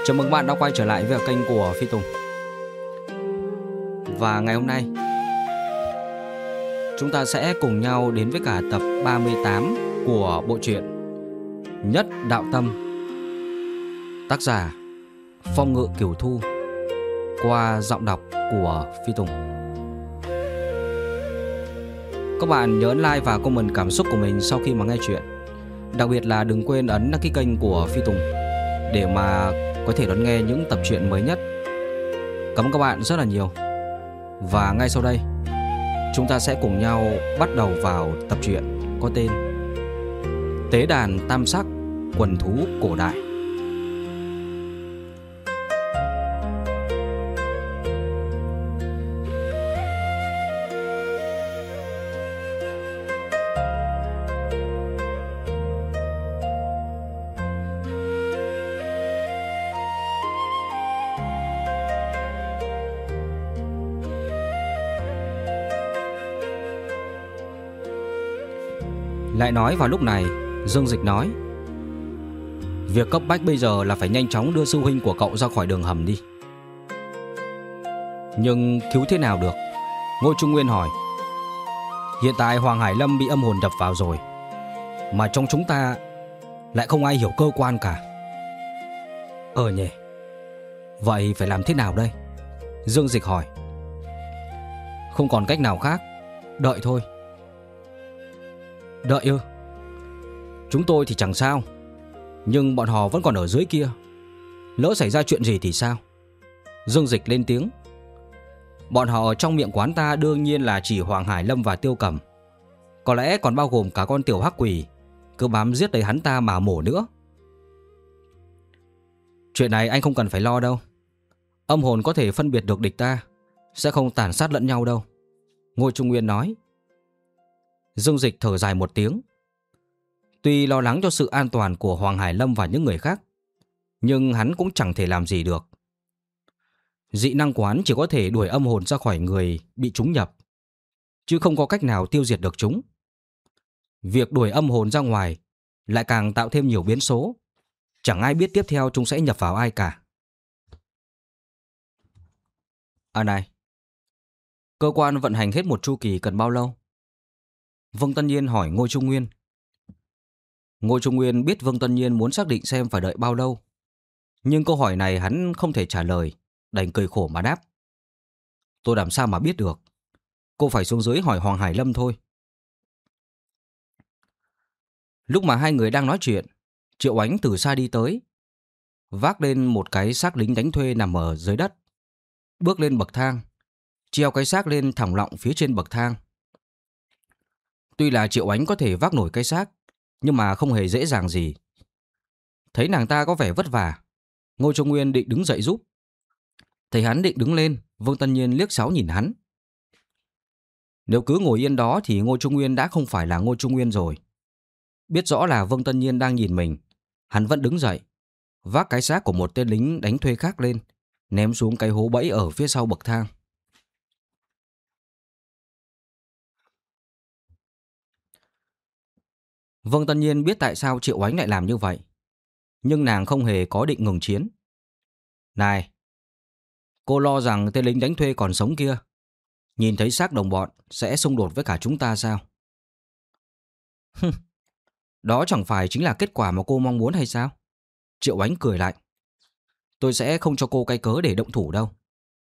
Chào mừng bạn đã quay trở lại với kênh của Phi Tùng. Và ngày hôm nay chúng ta sẽ cùng nhau đến với cả tập 38 của bộ truyện Nhất Đạo Tâm, tác giả Phong Ngự Kiều Thu, qua giọng đọc của Phi Tùng. Các bạn nhớ like và comment cảm xúc của mình sau khi mà nghe chuyện. Đặc biệt là đừng quên ấn đăng ký kênh của Phi Tùng để mà có thể đón nghe những tập truyện mới nhất. Cảm ơn các bạn rất là nhiều. Và ngay sau đây chúng ta sẽ cùng nhau bắt đầu vào tập truyện có tên Tế đàn tam sắc, quần thú cổ đại. Lại nói vào lúc này, Dương Dịch nói: việc cấp bách bây giờ là phải nhanh chóng đưa sư huynh của cậu ra khỏi đường hầm đi. Nhưng cứu thế nào được? Ngô Trung Nguyên hỏi. Hiện tại Hoàng Hải Lâm bị âm hồn đập vào rồi, mà trong chúng ta lại không ai hiểu cơ quan cả. Nhỉ, vậy phải làm thế nào đây? Dương Dịch hỏi. Không còn cách nào khác, đợi thôi. Đợi ư? Chúng tôi thì chẳng sao, nhưng bọn họ vẫn còn ở dưới kia. Lỡ xảy ra chuyện gì thì sao? Dương Dịch lên tiếng. Bọn họ ở trong miệng quán ta đương nhiên là chỉ Hoàng Hải Lâm và Tiêu Cẩm, có lẽ còn bao gồm cả con tiểu hắc quỷ cứ bám giết lấy hắn ta mà mổ nữa. Chuyện này anh không cần phải lo đâu. Âm hồn có thể phân biệt được địch ta, sẽ không tàn sát lẫn nhau đâu, Ngô Trung Nguyên nói. Dương Dịch thở dài một tiếng. Tuy lo lắng cho sự an toàn của Hoàng Hải Lâm và những người khác, nhưng hắn cũng chẳng thể làm gì được. Dị năng quán chỉ có thể đuổi âm hồn ra khỏi người bị chúng nhập, chứ không có cách nào tiêu diệt được chúng. Việc đuổi âm hồn ra ngoài lại càng tạo thêm nhiều biến số. Chẳng ai biết tiếp theo chúng sẽ nhập vào ai cả. Này, cơ quan vận hành hết một chu kỳ cần bao lâu? Vương Tân Nhiên hỏi Ngô Trung Nguyên. Ngô Trung Nguyên biết Vương Tân Nhiên muốn xác định xem phải đợi bao lâu, nhưng câu hỏi này hắn không thể trả lời, đành cười khổ mà đáp. Tôi làm sao mà biết được, cô phải xuống dưới hỏi Hoàng Hải Lâm thôi. Lúc mà hai người đang nói chuyện, Triệu Ánh từ xa đi tới, vác lên một cái xác lính đánh thuê nằm ở dưới đất, bước lên bậc thang, treo cái xác lên thẳng lọng phía trên bậc thang. Tuy là Triệu Ánh có thể vác nổi cái xác, nhưng mà không hề dễ dàng gì. Thấy nàng ta có vẻ vất vả, Ngô Trung Nguyên định đứng dậy giúp. Thấy hắn định đứng lên, Vương Tân Nhiên liếc xéo nhìn hắn. Nếu cứ ngồi yên đó thì Ngô Trung Nguyên đã không phải là Ngô Trung Nguyên rồi. Biết rõ là Vương Tân Nhiên đang nhìn mình, hắn vẫn đứng dậy, vác cái xác của một tên lính đánh thuê khác lên, ném xuống cái hố bẫy ở phía sau bậc thang. Vương Tân Nhiên biết tại sao Triệu Ánh lại làm như vậy, nhưng nàng không hề có định ngừng chiến. Này, cô lo rằng tên lính đánh thuê còn sống kia nhìn thấy xác đồng bọn sẽ xung đột với cả chúng ta sao? Đó chẳng phải chính là kết quả mà cô mong muốn hay sao? Triệu Ánh cười lạnh. Tôi sẽ không cho cô cái cớ để động thủ đâu.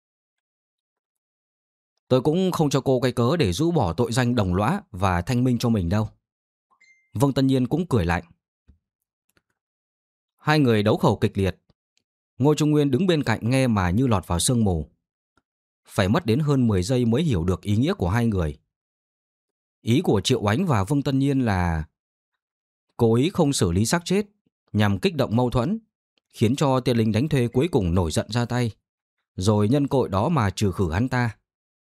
Tôi cũng không cho cô cái cớ để rũ bỏ tội danh đồng lõa và thanh minh cho mình đâu. Vương Tân Nhiên cũng cười lạnh. Hai người đấu khẩu kịch liệt. Ngô Trung Nguyên đứng bên cạnh nghe mà như lọt vào sương mù. Phải mất đến hơn 10 giây mới hiểu được ý nghĩa của hai người. Ý của Triệu Ánh và Vương Tân Nhiên là cố ý không xử lý xác chết nhằm kích động mâu thuẫn, khiến cho tên lính đánh thuê cuối cùng nổi giận ra tay, rồi nhân cội đó mà trừ khử hắn ta.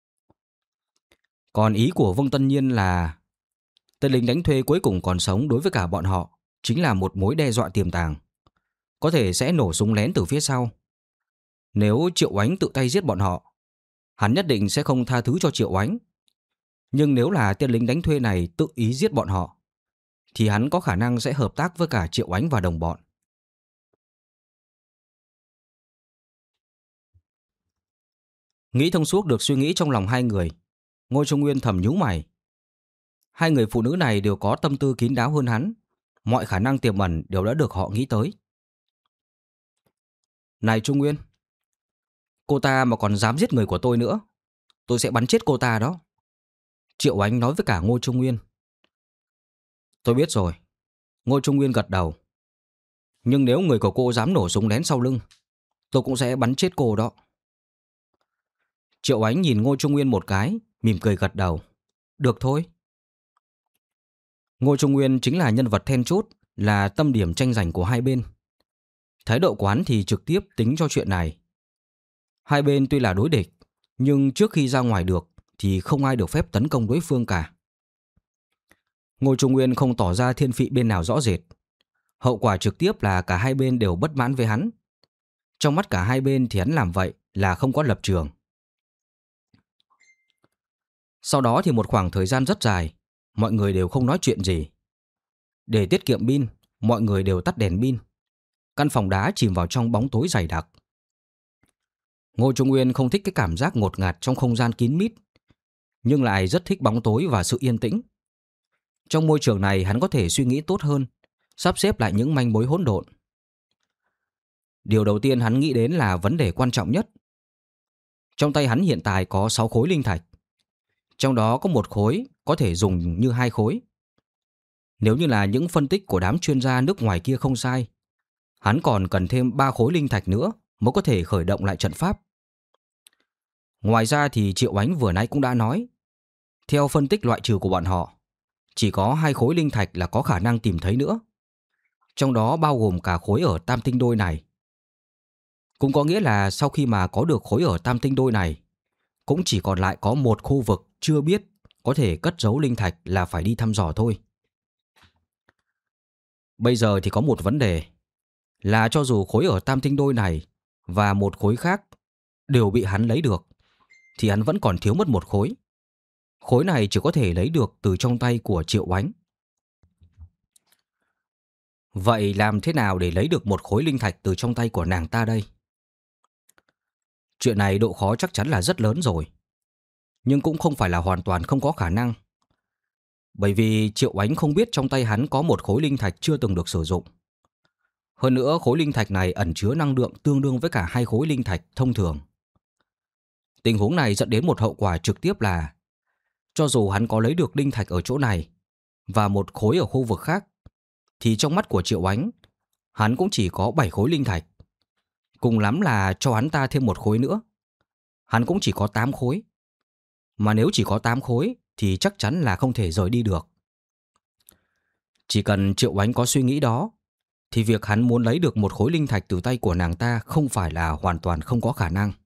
Còn ý của Vương Tân Nhiên là tên lính đánh thuê cuối cùng còn sống đối với cả bọn họ chính là một mối đe dọa tiềm tàng, có thể sẽ nổ súng lén từ phía sau. Nếu Triệu Ánh tự tay giết bọn họ, hắn nhất định sẽ không tha thứ cho Triệu Ánh. Nhưng nếu là tên lính đánh thuê này tự ý giết bọn họ, thì hắn có khả năng sẽ hợp tác với cả Triệu Ánh và đồng bọn. Nghĩ thông suốt được suy nghĩ trong lòng hai người, Ngô Trung Nguyên thầm nhíu mày. Hai người phụ nữ này đều có tâm tư kín đáo hơn hắn, mọi khả năng tiềm ẩn đều đã được họ nghĩ tới. Này Trung Nguyên, cô ta mà còn dám giết người của tôi nữa, tôi sẽ bắn chết cô ta đó. Triệu Ánh nói với cả Ngô Trung Nguyên. Tôi biết rồi. Ngô Trung Nguyên gật đầu. Nhưng nếu người của cô dám nổ súng lén sau lưng, tôi cũng sẽ bắn chết cô đó. Triệu Ánh nhìn Ngô Trung Nguyên một cái, mỉm cười gật đầu. Được thôi. Ngô Trung Nguyên chính là nhân vật then chốt, là tâm điểm tranh giành của hai bên. Thái độ của hắn thì trực tiếp tính cho chuyện này. Hai bên tuy là đối địch, nhưng trước khi ra ngoài được thì không ai được phép tấn công đối phương cả. Ngô Trung Nguyên không tỏ ra thiên vị bên nào rõ rệt. Hậu quả trực tiếp là cả hai bên đều bất mãn với hắn. Trong mắt cả hai bên thì hắn làm vậy là không có lập trường. Sau đó thì một khoảng thời gian rất dài, mọi người đều không nói chuyện gì. Để tiết kiệm pin, mọi người đều tắt đèn pin. Căn phòng đá chìm vào trong bóng tối dày đặc. Ngô Trung Nguyên không thích cái cảm giác ngột ngạt trong không gian kín mít, nhưng lại rất thích bóng tối và sự yên tĩnh. Trong môi trường này hắn có thể suy nghĩ tốt hơn, sắp xếp lại những manh mối hỗn độn. Điều đầu tiên hắn nghĩ đến là vấn đề quan trọng nhất. Trong tay hắn hiện tại có 6 khối linh thạch. Trong đó có một khối có thể dùng như 2 khối. Nếu như là những phân tích của đám chuyên gia nước ngoài kia không sai, hắn còn cần thêm 3 khối linh thạch nữa mới có thể khởi động lại trận pháp. Ngoài ra thì Triệu Ánh vừa nãy cũng đã nói, theo phân tích loại trừ của bọn họ, chỉ có 2 khối linh thạch là có khả năng tìm thấy nữa. Trong đó bao gồm cả khối ở Tam Tinh Đôi này. Cũng có nghĩa là sau khi mà có được khối ở Tam Tinh Đôi này, cũng chỉ còn lại có một khu vực chưa biết có thể cất giấu linh thạch là phải đi thăm dò thôi. Bây giờ thì có một vấn đề, là cho dù khối ở Tam Tinh Đôi này và một khối khác đều bị hắn lấy được, thì hắn vẫn còn thiếu mất một khối. Khối này chỉ có thể lấy được từ trong tay của Triệu Ánh. Vậy làm thế nào để lấy được một khối linh thạch từ trong tay của nàng ta đây? Chuyện này độ khó chắc chắn là rất lớn rồi, nhưng cũng không phải là hoàn toàn không có khả năng. Bởi vì Triệu Ánh không biết trong tay hắn có một khối linh thạch chưa từng được sử dụng. Hơn nữa khối linh thạch này ẩn chứa năng lượng tương đương với cả 2 khối linh thạch thông thường. Tình huống này dẫn đến một hậu quả trực tiếp là cho dù hắn có lấy được linh thạch ở chỗ này và một khối ở khu vực khác, thì trong mắt của Triệu Ánh, hắn cũng chỉ có 7 khối linh thạch. Cùng lắm là cho hắn ta thêm một khối nữa, hắn cũng chỉ có 8 khối. Mà nếu chỉ có 8 khối thì chắc chắn là không thể rời đi được. Chỉ cần Triệu Ánh có suy nghĩ đó, thì việc hắn muốn lấy được một khối linh thạch từ tay của nàng ta không phải là hoàn toàn không có khả năng.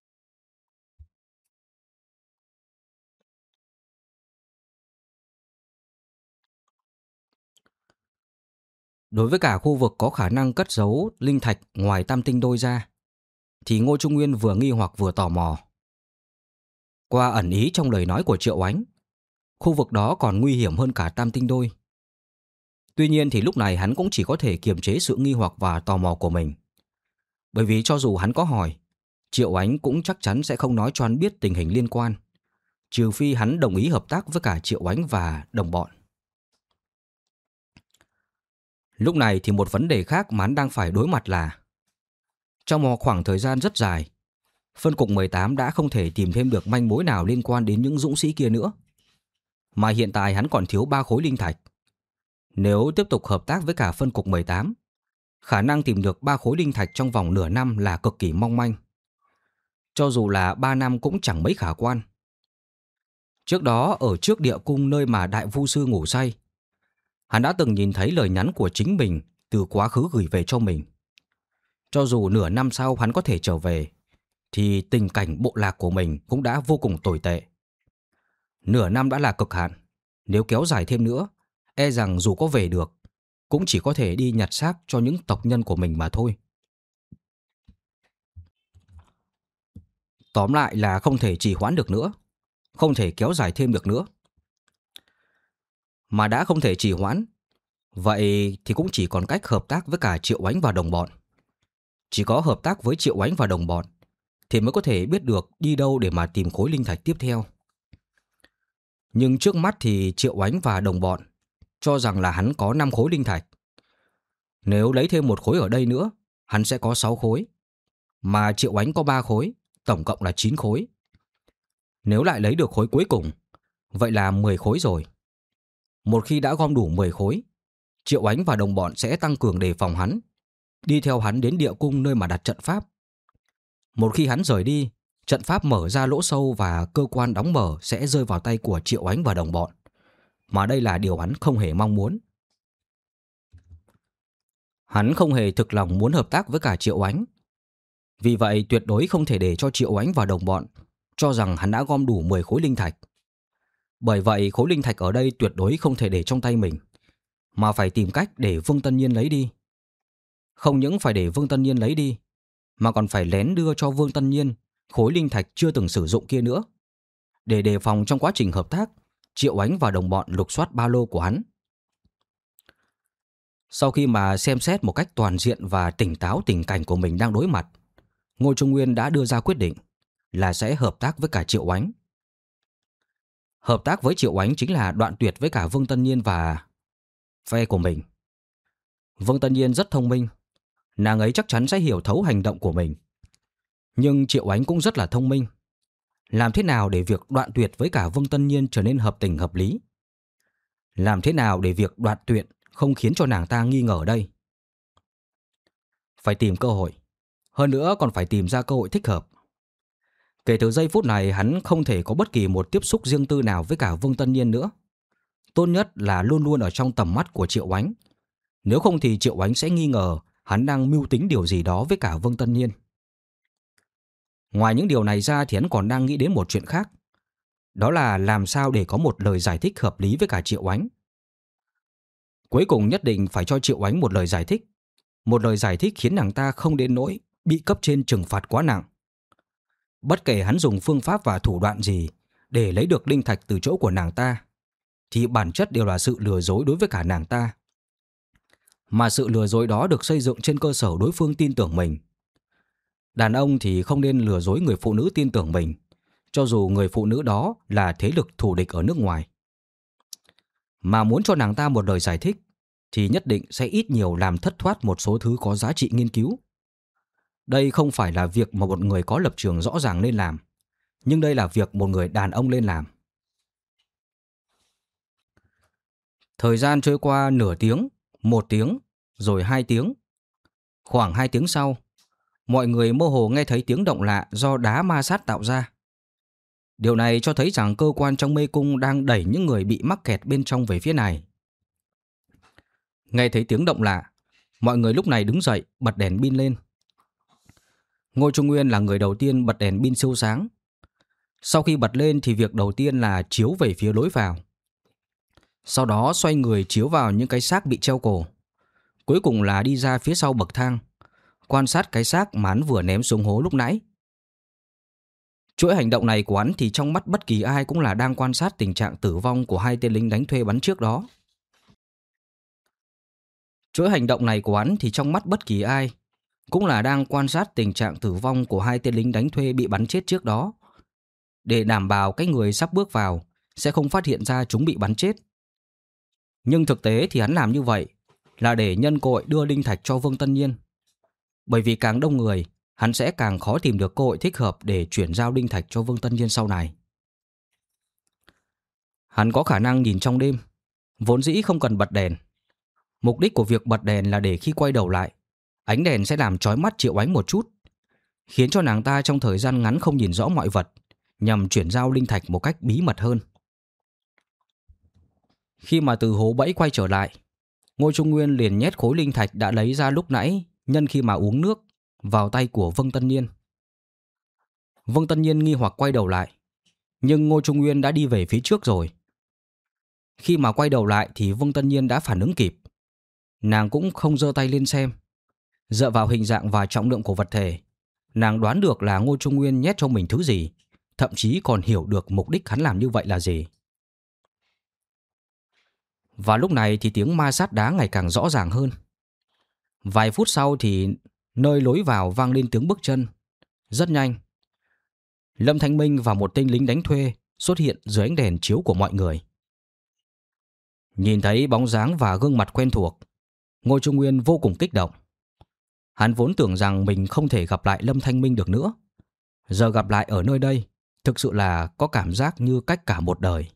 Đối với cả khu vực có khả năng cất giấu linh thạch ngoài Tam Tinh Đôi ra, thì Ngô Trung Nguyên vừa nghi hoặc vừa tò mò. Qua ẩn ý trong lời nói của Triệu Ánh, khu vực đó còn nguy hiểm hơn cả Tam Tinh Đôi. Tuy nhiên thì lúc này hắn cũng chỉ có thể kiềm chế sự nghi hoặc và tò mò của mình. Bởi vì cho dù hắn có hỏi, Triệu Ánh cũng chắc chắn sẽ không nói cho hắn biết tình hình liên quan, trừ phi hắn đồng ý hợp tác với cả Triệu Ánh và đồng bọn. Lúc này thì một vấn đề khác mà hắn đang phải đối mặt là trong một khoảng thời gian rất dài, phân cục 18 đã không thể tìm thêm được manh mối nào liên quan đến những dũng sĩ kia nữa. Mà hiện tại hắn còn thiếu 3 khối linh thạch. Nếu tiếp tục hợp tác với cả phân cục 18, khả năng tìm được 3 khối linh thạch trong vòng nửa năm là cực kỳ mong manh. Cho dù là 3 năm cũng chẳng mấy khả quan. Trước đó ở trước địa cung nơi mà Đại Vu Sư ngủ say, hắn đã từng nhìn thấy lời nhắn của chính mình từ quá khứ gửi về cho mình. Cho dù nửa năm sau hắn có thể trở về, thì tình cảnh bộ lạc của mình cũng đã vô cùng tồi tệ. Nửa năm đã là cực hạn, nếu kéo dài thêm nữa, e rằng dù có về được, cũng chỉ có thể đi nhặt xác cho những tộc nhân của mình mà thôi. Tóm lại là không thể trì hoãn được nữa, không thể kéo dài thêm được nữa. Mà đã không thể trì hoãn, vậy thì cũng chỉ còn cách hợp tác với cả Triệu Ánh và đồng bọn. Chỉ có hợp tác với Triệu Ánh và đồng bọn thì mới có thể biết được đi đâu để mà tìm khối linh thạch tiếp theo. Nhưng trước mắt thì Triệu Ánh và đồng bọn cho rằng là hắn có 5 khối linh thạch. Nếu lấy thêm một khối ở đây nữa, hắn sẽ có 6 khối. Mà Triệu Ánh có 3 khối, tổng cộng là 9 khối. Nếu lại lấy được khối cuối cùng, vậy là 10 khối rồi. Một khi đã gom đủ 10 khối, Triệu Ánh và đồng bọn sẽ tăng cường đề phòng hắn, đi theo hắn đến địa cung nơi mà đặt trận pháp. Một khi hắn rời đi, trận pháp mở ra lỗ sâu và cơ quan đóng mở sẽ rơi vào tay của Triệu Ánh và đồng bọn. Mà đây là điều hắn không hề mong muốn. Hắn không hề thực lòng muốn hợp tác với cả Triệu Ánh. Vì vậy tuyệt đối không thể để cho Triệu Ánh và đồng bọn cho rằng hắn đã gom đủ 10 khối linh thạch. Bởi vậy khối linh thạch ở đây tuyệt đối không thể để trong tay mình, mà phải tìm cách để Vương Tân Nhiên lấy đi. Không những phải để Vương Tân Nhiên lấy đi, mà còn phải lén đưa cho Vương Tân Nhiên khối linh thạch chưa từng sử dụng kia nữa, để đề phòng trong quá trình hợp tác, Triệu Ánh và đồng bọn lục soát ba lô của hắn. Sau khi mà xem xét một cách toàn diện và tỉnh táo tình cảnh của mình đang đối mặt, Ngô Trung Nguyên đã đưa ra quyết định là sẽ hợp tác với cả Triệu Ánh. Hợp tác với Triệu Ánh chính là đoạn tuyệt với cả Vương Tân Nhiên và phe của mình. Vương Tân Nhiên rất thông minh, nàng ấy chắc chắn sẽ hiểu thấu hành động của mình. Nhưng Triệu Ánh cũng rất là thông minh. Làm thế nào để việc đoạn tuyệt với cả Vương Tân Nhiên trở nên hợp tình hợp lý? Làm thế nào để việc đoạn tuyệt không khiến cho nàng ta nghi ngờ đây? Phải tìm cơ hội. Hơn nữa còn phải tìm ra cơ hội thích hợp. Kể từ giây phút này hắn không thể có bất kỳ một tiếp xúc riêng tư nào với cả Vương Tân Nhiên nữa. Tốt nhất là luôn luôn ở trong tầm mắt của Triệu Ánh. Nếu không thì Triệu Ánh sẽ nghi ngờ hắn đang mưu tính điều gì đó với cả Vương Tân Nhiên. Ngoài những điều này ra thì hắn còn đang nghĩ đến một chuyện khác. Đó là làm sao để có một lời giải thích hợp lý với cả Triệu Ánh. Cuối cùng nhất định phải cho Triệu Ánh một lời giải thích. Một lời giải thích khiến nàng ta không đến nỗi bị cấp trên trừng phạt quá nặng. Bất kể hắn dùng phương pháp và thủ đoạn gì để lấy được linh thạch từ chỗ của nàng ta, thì bản chất đều là sự lừa dối đối với cả nàng ta. Mà sự lừa dối đó được xây dựng trên cơ sở đối phương tin tưởng mình. Đàn ông thì không nên lừa dối người phụ nữ tin tưởng mình, cho dù người phụ nữ đó là thế lực thù địch ở nước ngoài. Mà muốn cho nàng ta một lời giải thích, thì nhất định sẽ ít nhiều làm thất thoát một số thứ có giá trị nghiên cứu. Đây không phải là việc mà một người có lập trường rõ ràng nên làm, nhưng đây là việc một người đàn ông nên làm. Thời gian trôi qua nửa tiếng, 1 tiếng, rồi 2 tiếng. Khoảng 2 tiếng sau, mọi người mơ hồ nghe thấy tiếng động lạ do đá ma sát tạo ra. Điều này cho thấy rằng cơ quan trong mê cung đang đẩy những người bị mắc kẹt bên trong về phía này. Nghe thấy tiếng động lạ, mọi người lúc này đứng dậy bật đèn pin lên. Ngô Trung Nguyên là người đầu tiên bật đèn pin siêu sáng. Sau khi bật lên thì việc đầu tiên là chiếu về phía lối vào. Sau đó xoay người chiếu vào những cái xác bị treo cổ. Cuối cùng là đi ra phía sau bậc thang, quan sát cái xác mà hắn vừa ném xuống hố lúc nãy. Chuỗi hành động này của hắn thì trong mắt bất kỳ ai cũng là đang quan sát tình trạng tử vong của 2 tên lính đánh thuê bắn trước đó. Chuỗi hành động này của hắn thì trong mắt bất kỳ ai cũng là đang quan sát tình trạng tử vong của 2 tên lính đánh thuê bị bắn chết trước đó, để đảm bảo cái người sắp bước vào sẽ không phát hiện ra chúng bị bắn chết. Nhưng thực tế thì hắn làm như vậy là để nhân cơ hội đưa linh thạch cho Vương Tân Nhiên. Bởi vì càng đông người, hắn sẽ càng khó tìm được cơ hội thích hợp để chuyển giao linh thạch cho Vương Tân Nhiên sau này. Hắn có khả năng nhìn trong đêm, vốn dĩ không cần bật đèn. Mục đích của việc bật đèn là để khi quay đầu lại, ánh đèn sẽ làm chói mắt Triệu Ánh một chút, khiến cho nàng ta trong thời gian ngắn không nhìn rõ mọi vật, nhằm chuyển giao linh thạch một cách bí mật hơn. Khi mà từ hố bẫy quay trở lại, Ngô Trung Nguyên liền nhét khối linh thạch đã lấy ra lúc nãy nhân khi mà uống nước vào tay của Vương Tân Nhiên. Vương Tân Nhiên nghi hoặc quay đầu lại, nhưng Ngô Trung Nguyên đã đi về phía trước rồi. Khi mà quay đầu lại thì Vương Tân Nhiên đã phản ứng kịp. Nàng cũng không giơ tay lên xem. Dựa vào hình dạng và trọng lượng của vật thể, nàng đoán được là Ngô Trung Nguyên nhét cho mình thứ gì, thậm chí còn hiểu được mục đích hắn làm như vậy là gì. Và lúc này thì tiếng ma sát đá ngày càng rõ ràng hơn. Vài phút sau thì nơi lối vào vang lên tiếng bước chân. Rất nhanh, Lâm Thanh Minh và một tên lính đánh thuê xuất hiện dưới ánh đèn chiếu của mọi người. Nhìn thấy bóng dáng và gương mặt quen thuộc, Ngô Trung Nguyên vô cùng kích động. Hắn vốn tưởng rằng mình không thể gặp lại Lâm Thanh Minh được nữa. Giờ gặp lại ở nơi đây, thực sự là có cảm giác như cách cả một đời.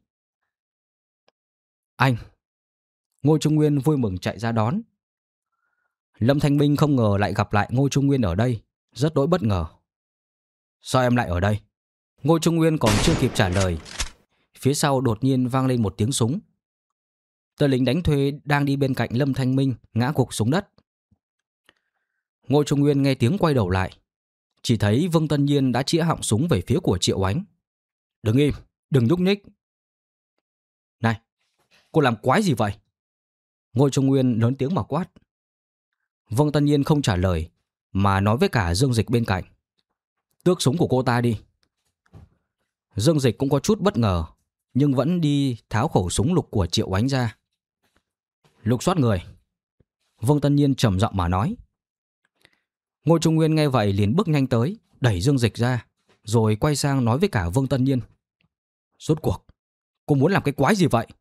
Anh! Ngô Trung Nguyên vui mừng chạy ra đón. Lâm Thanh Minh không ngờ lại gặp lại Ngô Trung Nguyên ở đây, rất đỗi bất ngờ. Sao em lại ở đây? Ngô Trung Nguyên còn chưa kịp trả lời, phía sau đột nhiên vang lên một tiếng súng. Tên lính đánh thuê đang đi bên cạnh Lâm Thanh Minh ngã gục xuống đất. Ngô Trung Nguyên nghe tiếng quay đầu lại, chỉ thấy Vương Tân Nhiên đã chĩa họng súng về phía của Triệu Oánh. Đứng im, đừng nhúc nhích. Này, cô làm quái gì vậy? Ngô Trung Nguyên lớn tiếng mà quát. Vương Tân Nhiên không trả lời, mà nói với cả Dương Dịch bên cạnh. Tước súng của cô ta đi. Dương Dịch cũng có chút bất ngờ, nhưng vẫn đi tháo khẩu súng lục của Triệu Oánh ra. Lục soát người. Vương Tân Nhiên trầm giọng mà nói. Ngô Trung Nguyên nghe vậy liền bước nhanh tới, đẩy Dương Dịch ra, rồi quay sang nói với cả Vương Tân Nhiên. Rốt cuộc, cô muốn làm cái quái gì vậy?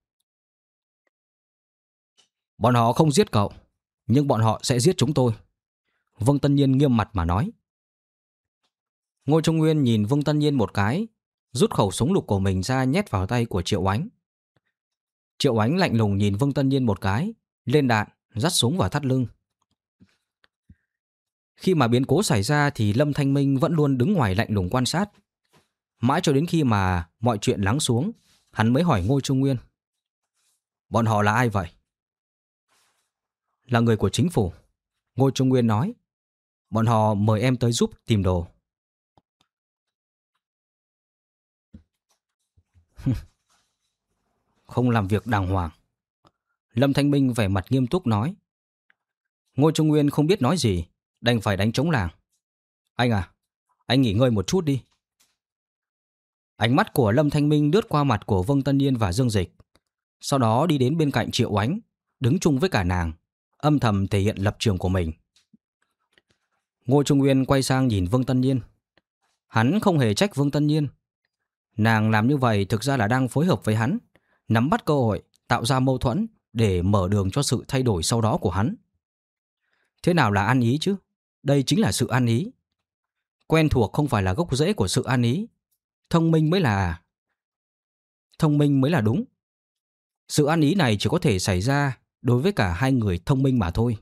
Bọn họ không giết cậu, nhưng bọn họ sẽ giết chúng tôi. Vương Tân Nhiên nghiêm mặt mà nói. Ngô Trung Nguyên nhìn Vương Tân Nhiên một cái, rút khẩu súng lục của mình ra nhét vào tay của Triệu Oánh. Triệu Oánh lạnh lùng nhìn Vương Tân Nhiên một cái, lên đạn, dắt súng vào thắt lưng. Khi mà biến cố xảy ra thì Lâm Thanh Minh vẫn luôn đứng ngoài lạnh lùng quan sát. Mãi cho đến khi mà mọi chuyện lắng xuống, hắn mới hỏi Ngô Trung Nguyên. Bọn họ là ai vậy? Là người của chính phủ. Ngô Trung Nguyên nói. Bọn họ mời em tới giúp tìm đồ. Không làm việc đàng hoàng. Lâm Thanh Minh vẻ mặt nghiêm túc nói. Ngô Trung Nguyên không biết nói gì, đành phải đánh trống làng. Anh à, anh nghỉ ngơi một chút đi. Ánh mắt của Lâm Thanh Minh lướt qua mặt của Vương Tân Nhiên và Dương Dịch, sau đó đi đến bên cạnh Triệu Oánh, đứng chung với cả nàng, âm thầm thể hiện lập trường của mình. Ngô Trung Nguyên quay sang nhìn Vương Tân Nhiên. Hắn không hề trách Vương Tân Nhiên. Nàng làm như vậy thực ra là đang phối hợp với hắn, nắm bắt cơ hội, tạo ra mâu thuẫn để mở đường cho sự thay đổi sau đó của hắn. Thế nào là ăn ý chứ? Đây chính là sự ăn ý. Quen thuộc không phải là gốc rễ của sự ăn ý. Thông minh mới là đúng. Sự ăn ý này chỉ có thể xảy ra đối với cả hai người thông minh mà thôi.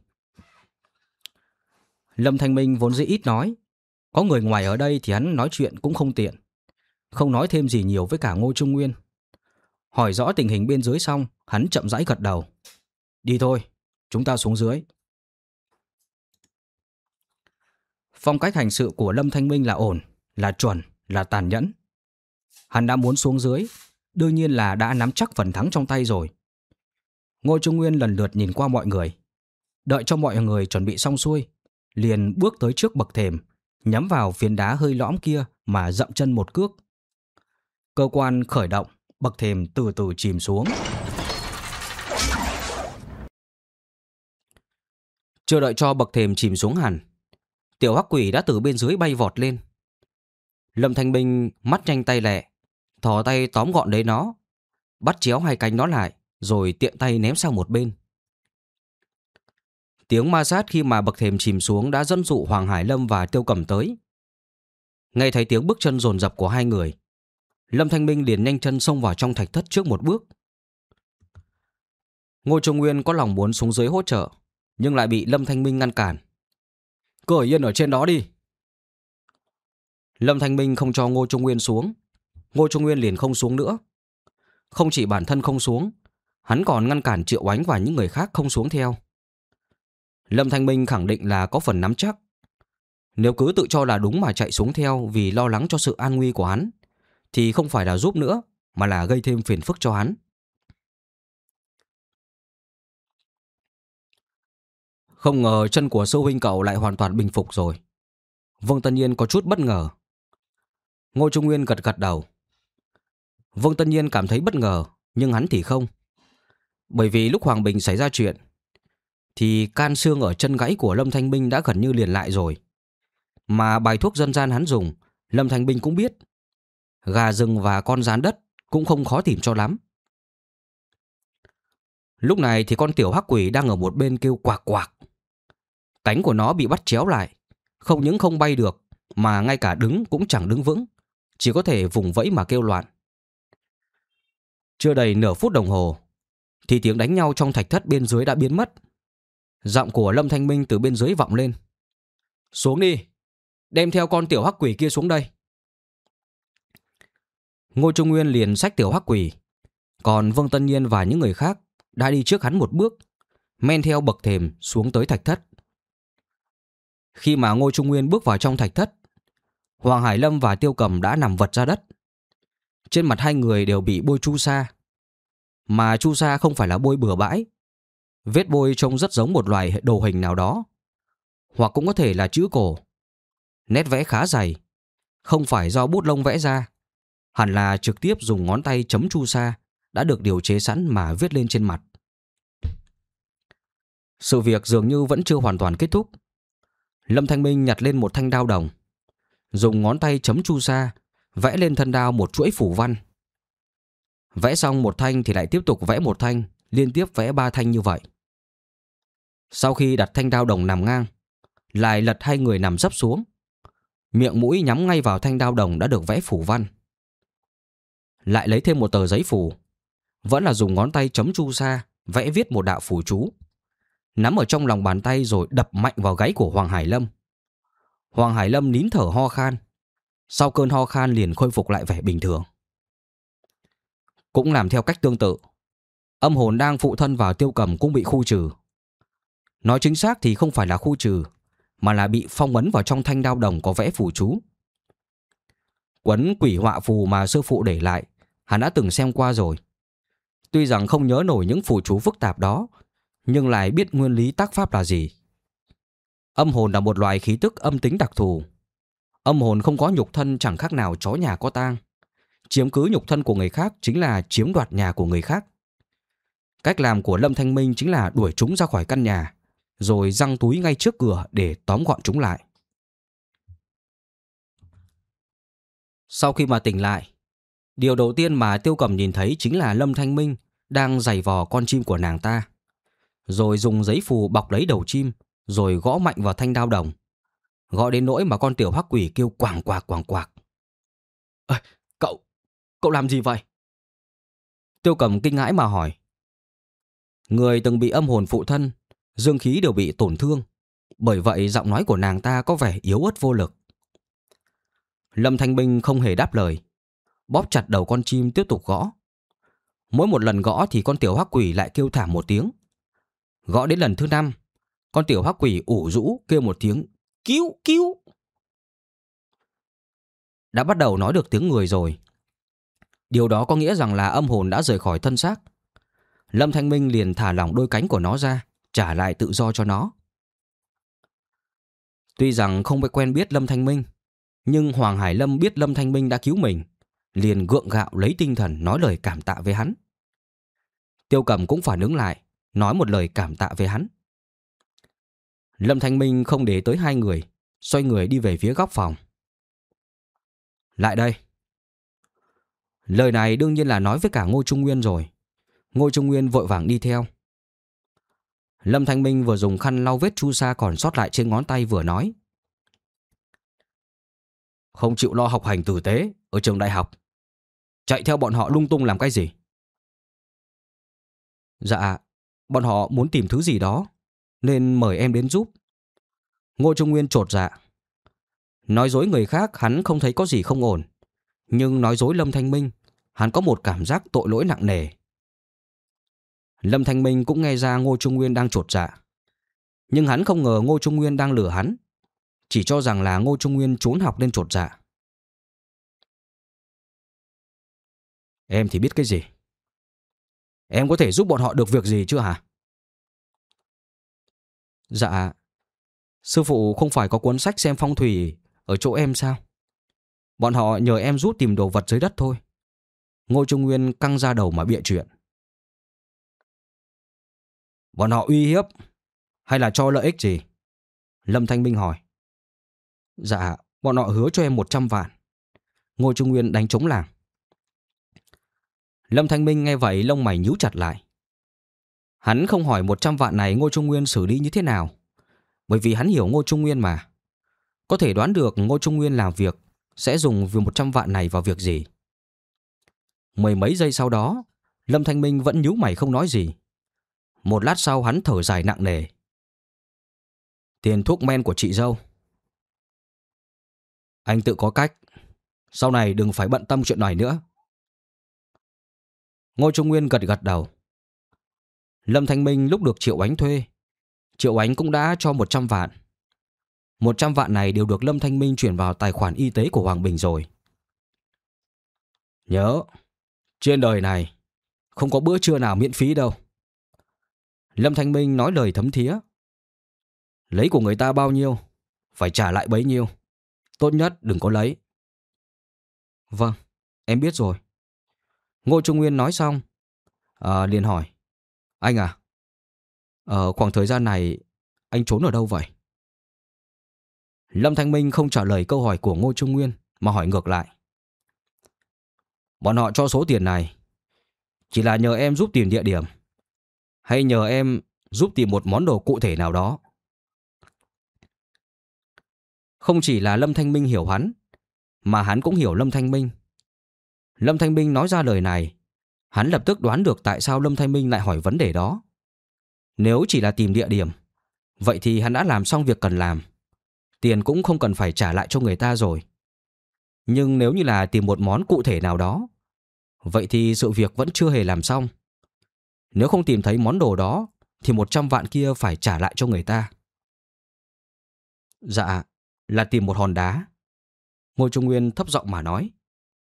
Lâm Thanh Minh vốn dĩ ít nói, có người ngoài ở đây thì hắn nói chuyện cũng không tiện, không nói thêm gì nhiều với cả Ngô Trung Nguyên. Hỏi rõ tình hình bên dưới xong, hắn chậm rãi gật đầu. Đi thôi, chúng ta xuống dưới. Phong cách hành sự của Lâm Thanh Minh là ổn, là chuẩn, là tàn nhẫn. Hắn đã muốn xuống dưới, đương nhiên là đã nắm chắc phần thắng trong tay rồi. Ngô Trung Nguyên lần lượt nhìn qua mọi người, đợi cho mọi người chuẩn bị xong xuôi, liền bước tới trước bậc thềm, nhắm vào phiến đá hơi lõm kia mà dậm chân một cước. Cơ quan khởi động, bậc thềm từ từ chìm xuống. Chưa đợi cho bậc thềm chìm xuống hẳn, tiểu hắc quỷ đã từ bên dưới bay vọt lên. Lâm Thanh Minh mắt nhanh tay lẹ, thò tay tóm gọn lấy nó, bắt chéo hai cánh nó lại, rồi tiện tay ném sang một bên. Tiếng ma sát khi mà bậc thềm chìm xuống đã dẫn dụ Hoàng Hải Lâm và Tiêu Cẩm tới. Nghe thấy tiếng bước chân dồn dập của hai người, Lâm Thanh Minh liền nhanh chân xông vào trong thạch thất trước một bước. Ngô Trung Nguyên có lòng muốn xuống dưới hỗ trợ, nhưng lại bị Lâm Thanh Minh ngăn cản. Cứ ở yên ở trên đó đi. Lâm Thanh Minh không cho Ngô Trung Nguyên xuống, Ngô Trung Nguyên liền không xuống nữa. Không chỉ bản thân không xuống, hắn còn ngăn cản Triệu Oánh và những người khác không xuống theo. Lâm Thanh Minh khẳng định là có phần nắm chắc. Nếu cứ tự cho là đúng mà chạy xuống theo vì lo lắng cho sự an nguy của hắn, thì không phải là giúp nữa, mà là gây thêm phiền phức cho hắn. Không ngờ chân của sư huynh cậu lại hoàn toàn bình phục rồi. Vương Tân Nhiên có chút bất ngờ. Ngô Trung Nguyên gật gật đầu. Vương Tân Nhiên cảm thấy bất ngờ, nhưng hắn thì không. Bởi vì lúc Hoàng Bình xảy ra chuyện, thì can xương ở chân gãy của Lâm Thanh Minh đã gần như liền lại rồi. Mà bài thuốc dân gian hắn dùng, Lâm Thanh Minh cũng biết. Gà rừng và con gián đất cũng không khó tìm cho lắm. Lúc này thì con tiểu hắc quỷ đang ở một bên kêu quạc quạc. Cánh của nó bị bắt chéo lại, không những không bay được mà ngay cả đứng cũng chẳng đứng vững, chỉ có thể vùng vẫy mà kêu loạn. Chưa đầy nửa phút đồng hồ thì tiếng đánh nhau trong thạch thất bên dưới đã biến mất. Giọng của Lâm Thanh Minh từ bên dưới vọng lên: "Xuống đi, đem theo con tiểu hắc quỷ kia xuống đây." Ngô Trung Nguyên liền xách tiểu hắc quỷ, còn Vương Tân Nhiên và những người khác đã đi trước hắn một bước, men theo bậc thềm xuống tới thạch thất. Khi mà Ngô Trung Nguyên bước vào trong thạch thất, Hoàng Hải Lâm và Tiêu Cầm đã nằm vật ra đất. Trên mặt hai người đều bị bôi chu sa, mà chu sa không phải là bôi bừa bãi. Vết bôi trông rất giống một loài đồ hình nào đó, hoặc cũng có thể là chữ cổ. Nét vẽ khá dày, không phải do bút lông vẽ ra, hẳn là trực tiếp dùng ngón tay chấm chu sa đã được điều chế sẵn mà viết lên trên mặt. Sự việc dường như vẫn chưa hoàn toàn kết thúc. Lâm Thanh Minh nhặt lên một thanh đao đồng, dùng ngón tay chấm chu sa vẽ lên thân đao một chuỗi phù văn. Vẽ xong một thanh thì lại tiếp tục vẽ một thanh, liên tiếp vẽ 3 thanh như vậy. Sau khi đặt thanh đao đồng nằm ngang, lại lật hai người nằm sấp xuống, miệng mũi nhắm ngay vào thanh đao đồng đã được vẽ phù văn. Lại lấy thêm một tờ giấy phù, vẫn là dùng ngón tay chấm chu sa vẽ viết một đạo phù chú, nắm ở trong lòng bàn tay rồi đập mạnh vào gáy của Hoàng Hải Lâm. Hoàng Hải Lâm nín thở ho khan, sau cơn ho khan liền khôi phục lại vẻ bình thường. Cũng làm theo cách tương tự, âm hồn đang phụ thân vào Tiêu Cầm cũng bị khu trừ. Nói chính xác thì không phải là khu trừ, mà là bị phong ấn vào trong thanh đao đồng có vẽ phù chú. Quấn quỷ họa phù mà sư phụ để lại, hắn đã từng xem qua rồi. Tuy rằng không nhớ nổi những phù chú phức tạp đó, nhưng lại biết nguyên lý tác pháp là gì. Âm hồn là một loài khí tức âm tính đặc thù. Âm hồn không có nhục thân chẳng khác nào chó nhà có tang. Chiếm cứ nhục thân của người khác chính là chiếm đoạt nhà của người khác. Cách làm của Lâm Thanh Minh chính là đuổi chúng ra khỏi căn nhà, rồi giăng túi ngay trước cửa để tóm gọn chúng lại. Sau khi mà tỉnh lại, điều đầu tiên mà Tiêu Cầm nhìn thấy chính là Lâm Thanh Minh đang giày vò con chim của nàng ta, rồi dùng giấy phù bọc lấy đầu chim, rồi gõ mạnh vào thanh đao đồng, gõ đến nỗi mà con tiểu hắc quỷ kêu quàng quạc quàng quạc. "Ê, cậu làm gì vậy?" Tiêu Cầm kinh hãi mà hỏi. Người từng bị âm hồn phụ thân, dương khí đều bị tổn thương, bởi vậy giọng nói của nàng ta có vẻ yếu ớt vô lực. Lâm Thanh Minh không hề đáp lời, bóp chặt đầu con chim tiếp tục gõ. Mỗi một lần gõ thì con tiểu hắc quỷ lại kêu thảm một tiếng. Gõ đến lần thứ 5, con tiểu hắc quỷ ủ rũ kêu một tiếng cứu cứu. Đã bắt đầu nói được tiếng người rồi. Điều đó có nghĩa rằng là âm hồn đã rời khỏi thân xác. Lâm Thanh Minh liền thả lỏng đôi cánh của nó ra, trả lại tự do cho nó. Tuy rằng không quen biết Lâm Thanh Minh, nhưng Hoàng Hải Lâm biết Lâm Thanh Minh đã cứu mình, liền gượng gạo lấy tinh thần nói lời cảm tạ với hắn. Tiêu Cầm cũng phản ứng lại, nói một lời cảm tạ với hắn. Lâm Thanh Minh không để tới hai người, xoay người đi về phía góc phòng. "Lại đây." Lời này đương nhiên là nói với cả Ngô Trung Nguyên rồi. Ngô Trung Nguyên vội vàng đi theo. Lâm Thanh Minh vừa dùng khăn lau vết chu sa còn sót lại trên ngón tay vừa nói: "Không chịu lo học hành tử tế ở trường đại học, chạy theo bọn họ lung tung làm cái gì?" "Dạ, bọn họ muốn tìm thứ gì đó, nên mời em đến giúp." Ngô Trung Nguyên chột dạ. Nói dối người khác hắn không thấy có gì không ổn, nhưng nói dối Lâm Thanh Minh, hắn có một cảm giác tội lỗi nặng nề. Lâm Thanh Minh cũng nghe ra Ngô Trung Nguyên đang chột dạ, nhưng hắn không ngờ Ngô Trung Nguyên đang lừa hắn, chỉ cho rằng là Ngô Trung Nguyên trốn học nên chột dạ. "Em thì biết cái gì? Em có thể giúp bọn họ được việc gì chưa hả?" "Dạ, sư phụ không phải có cuốn sách xem phong thủy ở chỗ em sao? Bọn họ nhờ em giúp tìm đồ vật dưới đất thôi." Ngô Trung Nguyên căng ra đầu mà bịa chuyện. "Bọn họ uy hiếp hay là cho lợi ích gì?" Lâm Thanh Minh hỏi. "Dạ, bọn họ hứa cho em 100 vạn. Ngô Trung Nguyên đánh trống lảng. Lâm Thanh Minh nghe vậy lông mày nhíu chặt lại. Hắn không hỏi 100 vạn này Ngô Trung Nguyên xử lý như thế nào, bởi vì hắn hiểu Ngô Trung Nguyên mà. Có thể đoán được Ngô Trung Nguyên làm việc sẽ dùng vì 100 vạn này vào việc gì. Mười mấy giây sau đó, Lâm Thanh Minh vẫn nhíu mày không nói gì. Một lát sau hắn thở dài nặng nề. Tiền thuốc men của chị dâu. Anh tự có cách. Sau này đừng phải bận tâm chuyện này nữa. Ngô Trung Nguyên gật gật đầu. Lâm Thanh Minh lúc được Triệu Ánh thuê, Triệu Ánh cũng đã cho 100 vạn. 100 vạn này đều được Lâm Thanh Minh chuyển vào tài khoản y tế của Hoàng Bình rồi. Nhớ, trên đời này không có bữa trưa nào miễn phí đâu. Lâm Thanh Minh nói lời thấm thía. Lấy của người ta bao nhiêu, phải trả lại bấy nhiêu. Tốt nhất đừng có lấy. Vâng, em biết rồi. Ngô Trung Nguyên nói xong, liền hỏi. Anh à, khoảng thời gian này anh trốn ở đâu vậy? Lâm Thanh Minh không trả lời câu hỏi của Ngô Trung Nguyên mà hỏi ngược lại. Bọn họ cho số tiền này chỉ là nhờ em giúp tìm địa điểm, hay nhờ em giúp tìm một món đồ cụ thể nào đó? Không chỉ là Lâm Thanh Minh hiểu hắn, mà hắn cũng hiểu Lâm Thanh Minh. Lâm Thanh Minh nói ra lời này, hắn lập tức đoán được tại sao Lâm Thanh Minh lại hỏi vấn đề đó. Nếu chỉ là tìm địa điểm, vậy thì hắn đã làm xong việc cần làm. Tiền cũng không cần phải trả lại cho người ta rồi. Nhưng nếu như là tìm một món cụ thể nào đó, vậy thì sự việc vẫn chưa hề làm xong. Nếu không tìm thấy món đồ đó, thì 100 vạn kia phải trả lại cho người ta. Dạ, là tìm một hòn đá. Ngô Trung Nguyên thấp giọng mà nói.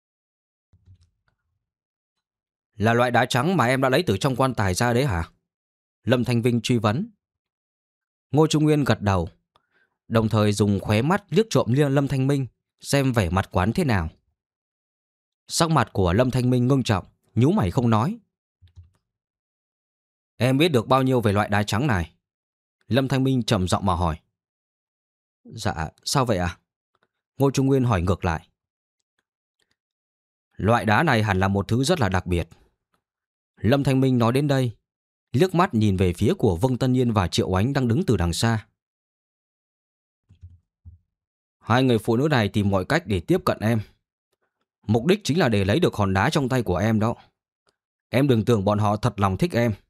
Là loại đá trắng mà em đã lấy từ trong quan tài ra đấy hả? Lâm Thanh Vinh truy vấn. Ngô Trung Nguyên gật đầu, đồng thời dùng khóe mắt liếc trộm Lâm Thanh Minh, xem vẻ mặt quán thế nào. Sắc mặt của Lâm Thanh Minh ngưng trọng, nhíu mày không nói. Em biết được bao nhiêu về loại đá trắng này? Lâm Thanh Minh trầm giọng mà hỏi. Dạ, sao vậy ạ? Ngô Trung Nguyên hỏi ngược lại. Loại đá này hẳn là một thứ rất là đặc biệt. Lâm Thanh Minh nói đến đây, liếc mắt nhìn về phía của Vương Tân Nhiên và Triệu Ánh đang đứng từ đằng xa. Hai người phụ nữ này tìm mọi cách để tiếp cận em. Mục đích chính là để lấy được hòn đá trong tay của em đó. Em đừng tưởng bọn họ thật lòng thích em.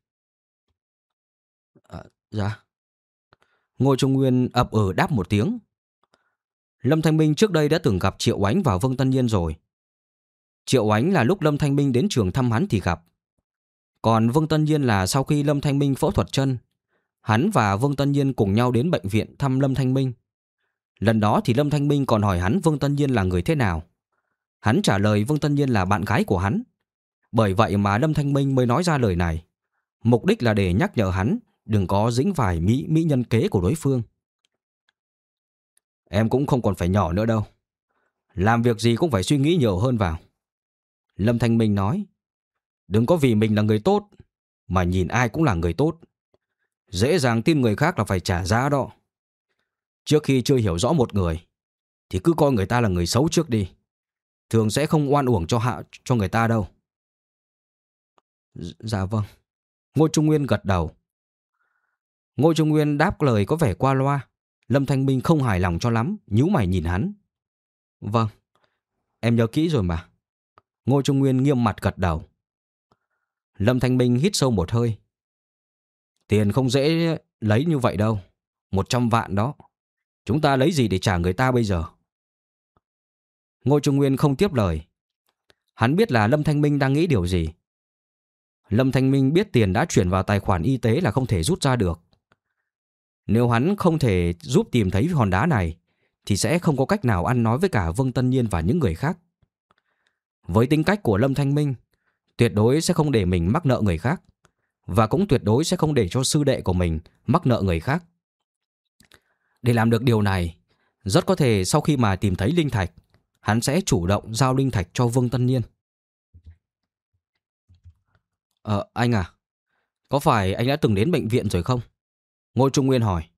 Dạ. Ngô Trung Nguyên ậm ừ đáp một tiếng. Lâm Thanh Minh trước đây đã từng gặp Triệu Ánh và Vương Tân Nhiên rồi. Triệu Ánh là lúc Lâm Thanh Minh đến trường thăm hắn thì gặp. Còn Vương Tân Nhiên là sau khi Lâm Thanh Minh phẫu thuật chân, hắn và Vương Tân Nhiên cùng nhau đến bệnh viện thăm Lâm Thanh Minh. Lần đó thì Lâm Thanh Minh còn hỏi hắn Vương Tân Nhiên là người thế nào. Hắn trả lời Vương Tân Nhiên là bạn gái của hắn. Bởi vậy mà Lâm Thanh Minh mới nói ra lời này. Mục đích là để nhắc nhở hắn đừng có dính phải mỹ nhân kế của đối phương. Em cũng không còn phải nhỏ nữa đâu. Làm việc gì cũng phải suy nghĩ nhiều hơn vào. Lâm Thanh Minh nói. Đừng có vì mình là người tốt mà nhìn ai cũng là người tốt. Dễ dàng tin người khác là phải trả giá đó. Trước khi chưa hiểu rõ một người thì cứ coi người ta là người xấu trước đi. Thường sẽ không oan uổng cho người ta đâu. Dạ vâng. Ngô Trung Nguyên gật đầu. Ngô Trung Nguyên đáp lời có vẻ qua loa. Lâm Thanh Minh không hài lòng cho lắm, nhíu mày nhìn hắn. Vâng, em nhớ kỹ rồi mà. Ngô Trung Nguyên nghiêm mặt gật đầu. Lâm Thanh Minh hít sâu một hơi. Tiền không dễ lấy như vậy đâu. 100 vạn đó. Chúng ta lấy gì để trả người ta bây giờ? Ngô Trung Nguyên không tiếp lời. Hắn biết là Lâm Thanh Minh đang nghĩ điều gì. Lâm Thanh Minh biết tiền đã chuyển vào tài khoản y tế là không thể rút ra được. Nếu hắn không thể giúp tìm thấy hòn đá này thì sẽ không có cách nào ăn nói với cả Vương Tân Nhiên và những người khác. Với tính cách của Lâm Thanh Minh, tuyệt đối sẽ không để mình mắc nợ người khác, và cũng tuyệt đối sẽ không để cho sư đệ của mình mắc nợ người khác. Để làm được điều này, rất có thể sau khi mà tìm thấy linh thạch, hắn sẽ chủ động giao linh thạch cho Vương Tân Nhiên. Anh à, có phải anh đã từng đến bệnh viện rồi không? Ngô Trung Nguyên hỏi.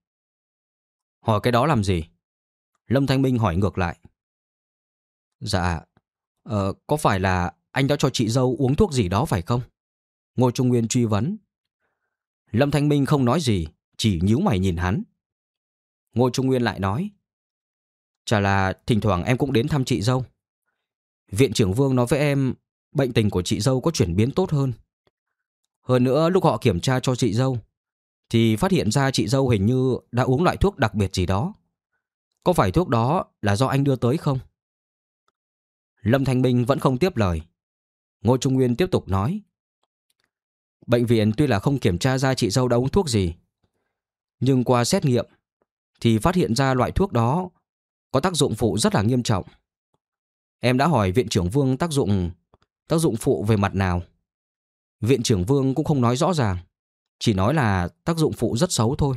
Hỏi cái đó làm gì? Lâm Thanh Minh hỏi ngược lại. Dạ, Có phải là anh đã cho chị dâu uống thuốc gì đó phải không? Ngô Trung Nguyên truy vấn. Lâm Thanh Minh không nói gì, chỉ nhíu mày nhìn hắn. Ngô Trung Nguyên lại nói. Chả là thỉnh thoảng em cũng đến thăm chị dâu. Viện trưởng Vương nói với em bệnh tình của chị dâu có chuyển biến tốt hơn. Hơn nữa lúc họ kiểm tra cho chị dâu thì phát hiện ra chị dâu hình như đã uống loại thuốc đặc biệt gì đó. Có phải thuốc đó là do anh đưa tới không? Lâm Thanh Minh vẫn không tiếp lời. Ngô Trung Nguyên tiếp tục nói. Bệnh viện tuy là không kiểm tra ra chị dâu đã uống thuốc gì, nhưng qua xét nghiệm thì phát hiện ra loại thuốc đó có tác dụng phụ rất là nghiêm trọng. Em đã hỏi viện trưởng Vương tác dụng phụ về mặt nào. Viện trưởng Vương cũng không nói rõ ràng, chỉ nói là tác dụng phụ rất xấu thôi.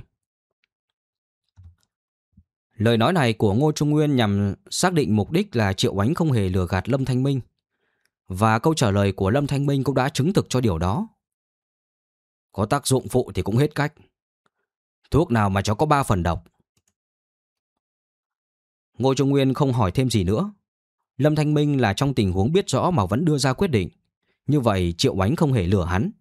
Lời nói này của Ngô Trung Nguyên nhằm xác định mục đích là Triệu Oánh không hề lừa gạt Lâm Thanh Minh. Và câu trả lời của Lâm Thanh Minh cũng đã chứng thực cho điều đó. Có tác dụng phụ thì cũng hết cách. Thuốc nào mà cháu có 3 phần độc. Ngô Trung Nguyên không hỏi thêm gì nữa. Lâm Thanh Minh là trong tình huống biết rõ mà vẫn đưa ra quyết định. Như vậy Triệu Oánh không hề lừa hắn.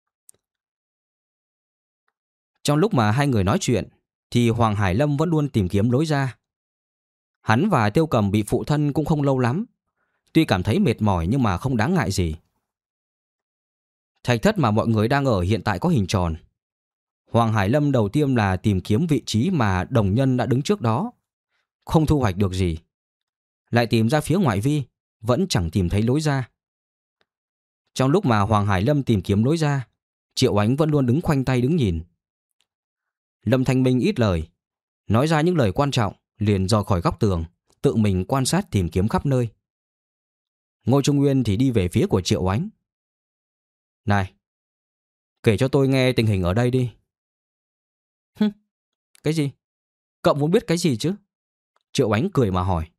Trong lúc mà hai người nói chuyện thì Hoàng Hải Lâm vẫn luôn tìm kiếm lối ra. Hắn và Tiêu Cầm bị phụ thân cũng không lâu lắm. Tuy cảm thấy mệt mỏi nhưng mà không đáng ngại gì. Thạch thất mà mọi người đang ở hiện tại có hình tròn. Hoàng Hải Lâm đầu tiên là tìm kiếm vị trí mà đồng nhân đã đứng trước đó. Không thu hoạch được gì. Lại tìm ra phía ngoại vi, vẫn chẳng tìm thấy lối ra. Trong lúc mà Hoàng Hải Lâm tìm kiếm lối ra, Triệu Ánh vẫn luôn đứng khoanh tay đứng nhìn. Lâm Thanh Minh ít lời, nói ra những lời quan trọng, liền rời khỏi góc tường, tự mình quan sát tìm kiếm khắp nơi. Ngô Trung Nguyên thì đi về phía của Triệu Ánh. Này, kể cho tôi nghe tình hình ở đây đi. Cái gì? Cậu muốn biết cái gì chứ? Triệu Ánh cười mà hỏi.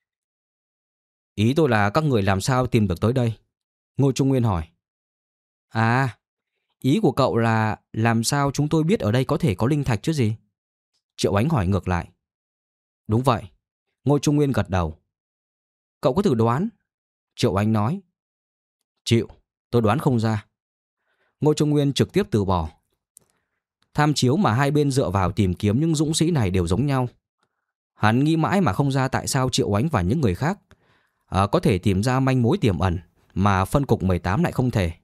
Ý tôi là các người làm sao tìm được tới đây? Ngô Trung Nguyên hỏi. À, ý của cậu là làm sao chúng tôi biết ở đây có thể có linh thạch chứ gì? Triệu Ánh hỏi ngược lại. Đúng vậy. Ngô Trung Nguyên gật đầu. Cậu có thử đoán? Triệu Ánh nói. Chịu, tôi đoán không ra. Ngô Trung Nguyên trực tiếp từ bỏ. Tham chiếu mà hai bên dựa vào tìm kiếm những dũng sĩ này đều giống nhau. Hắn nghĩ mãi mà không ra tại sao Triệu Ánh và những người khác có thể tìm ra manh mối tiềm ẩn mà phân cục 18 lại không thể.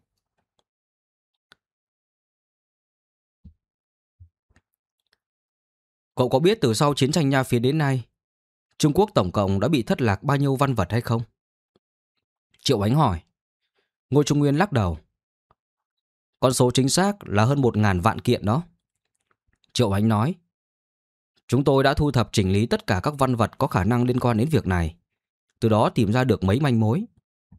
Cậu có biết từ sau chiến tranh Nha Phiến đến nay, Trung Quốc tổng cộng đã bị thất lạc bao nhiêu văn vật hay không? Triệu Ánh hỏi. Ngô Trung Nguyên lắc đầu. Con số chính xác là hơn 1.000 vạn kiện đó. Triệu Ánh nói. Chúng tôi đã thu thập chỉnh lý tất cả các văn vật có khả năng liên quan đến việc này, từ đó tìm ra được mấy manh mối.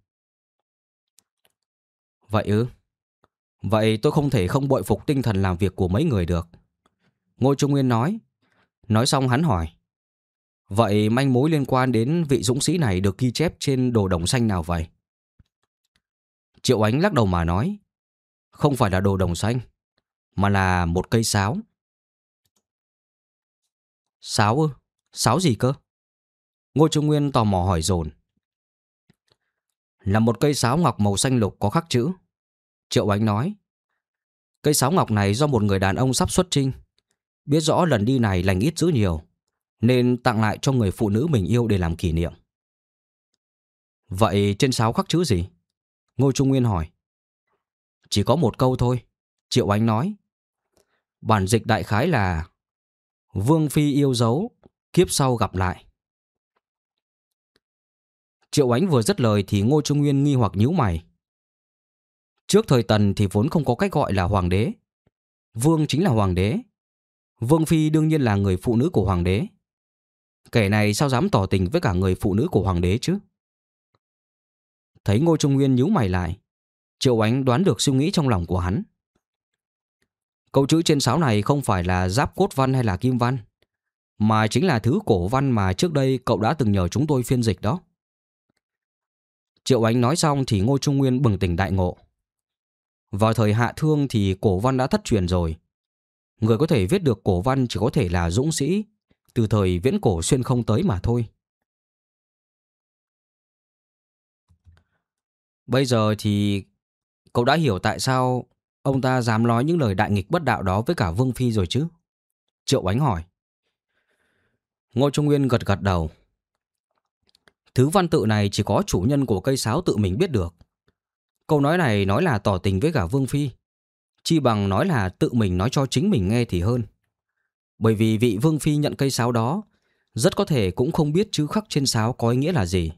Vậy ư? Vậy tôi không thể không bội phục tinh thần làm việc của mấy người được. Ngô Trung Nguyên nói. Nói xong hắn hỏi. Vậy manh mối liên quan đến vị dũng sĩ này được ghi chép trên đồ đồng xanh nào vậy? Triệu Ánh lắc đầu mà nói. Không phải là đồ đồng xanh, mà là một cây sáo. Sáo ư? Sáo gì cơ? Ngô Trung Nguyên tò mò hỏi dồn. Là một cây sáo ngọc màu xanh lục có khắc chữ. Triệu Ánh nói. Cây sáo ngọc này do một người đàn ông sắp xuất chinh, biết rõ lần đi này lành ít dữ nhiều, nên tặng lại cho người phụ nữ mình yêu để làm kỷ niệm. Vậy trên sáo khắc chữ gì? Ngô Trung Nguyên hỏi. Chỉ có một câu thôi. Triệu Ánh nói. Bản dịch đại khái là Vương phi yêu dấu, kiếp sau gặp lại. Triệu Ánh vừa dứt lời thì Ngô Trung Nguyên nghi hoặc nhíu mày. Trước thời Tần thì vốn không có cách gọi là hoàng đế. Vương chính là hoàng đế. Vương phi đương nhiên là người phụ nữ của hoàng đế. Kẻ này sao dám tỏ tình với cả người phụ nữ của hoàng đế chứ? Thấy Ngô Trung Nguyên nhíu mày lại, Triệu Ánh đoán được suy nghĩ trong lòng của hắn. Câu chữ trên sáo này không phải là giáp cốt văn hay là kim văn, mà chính là thứ cổ văn mà trước đây cậu đã từng nhờ chúng tôi phiên dịch đó. Triệu Ánh nói xong thì Ngô Trung Nguyên bừng tỉnh đại ngộ. Vào thời Hạ Thương thì cổ văn đã thất truyền rồi. Người có thể viết được cổ văn chỉ có thể là dũng sĩ từ thời viễn cổ xuyên không tới mà thôi. Bây giờ thì cậu đã hiểu tại sao ông ta dám nói những lời đại nghịch bất đạo đó với cả Vương Phi rồi chứ? Triệu Ánh hỏi. Ngô Trung Nguyên gật gật đầu. Thứ văn tự này chỉ có chủ nhân của cây sáo tự mình biết được. Câu nói này nói là tỏ tình với cả Vương Phi, chi bằng nói là tự mình nói cho chính mình nghe thì hơn. Bởi vì vị Vương Phi nhận cây sáo đó rất có thể cũng không biết chữ khắc trên sáo có ý nghĩa là gì.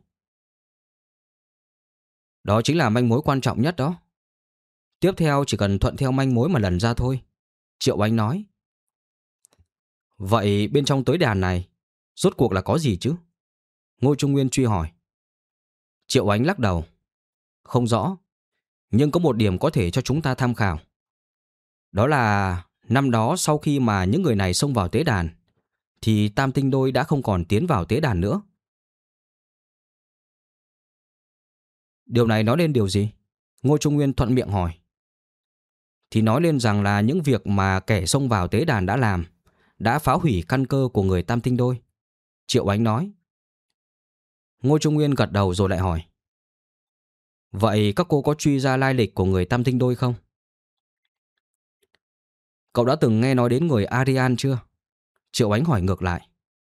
Đó chính là manh mối quan trọng nhất đó. Tiếp theo chỉ cần thuận theo manh mối mà lần ra thôi, Triệu Ánh nói. Vậy bên trong tối đàn này rốt cuộc là có gì chứ? Ngô Trung Nguyên truy hỏi. Triệu Ánh lắc đầu. Không rõ, nhưng có một điểm có thể cho chúng ta tham khảo. Đó là năm đó sau khi mà những người này xông vào tế đàn, thì Tam Tinh Đôi đã không còn tiến vào tế đàn nữa. Điều này nói lên điều gì? Ngô Trung Nguyên thuận miệng hỏi. Thì nói lên rằng là những việc mà kẻ xông vào tế đàn đã làm đã phá hủy căn cơ của người Tam Tinh Đôi, Triệu Ánh nói. Ngô Trung Nguyên gật đầu rồi lại hỏi. Vậy các cô có truy ra lai lịch của người Tam Tinh Đôi không? Cậu đã từng nghe nói đến người Arian chưa? Triệu Ánh hỏi ngược lại.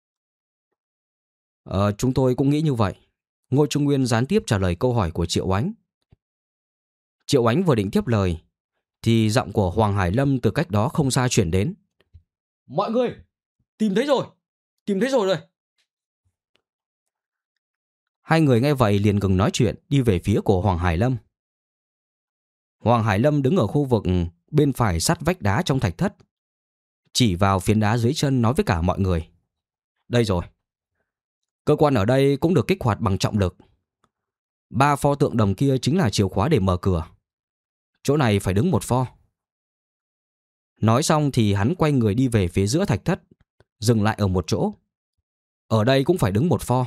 Chúng tôi cũng nghĩ như vậy. Ngô Trung Nguyên gián tiếp trả lời câu hỏi của Triệu Ánh. Triệu Ánh vừa định tiếp lời thì giọng của Hoàng Hải Lâm từ cách đó không xa chuyển đến. Mọi người, tìm thấy rồi, tìm thấy rồi. Hai người nghe vậy liền ngừng nói chuyện, đi về phía của Hoàng Hải Lâm. Hoàng Hải Lâm đứng ở khu vực bên phải sát vách đá trong thạch thất, chỉ vào phiến đá dưới chân nói với cả mọi người. Đây rồi. Cơ quan ở đây cũng được kích hoạt bằng trọng lực. 3 pho tượng đồng kia chính là chìa khóa để mở cửa. Chỗ này phải đứng 1 pho. Nói xong thì hắn quay người đi về phía giữa thạch thất, dừng lại ở một chỗ. Ở đây cũng phải đứng 1 pho.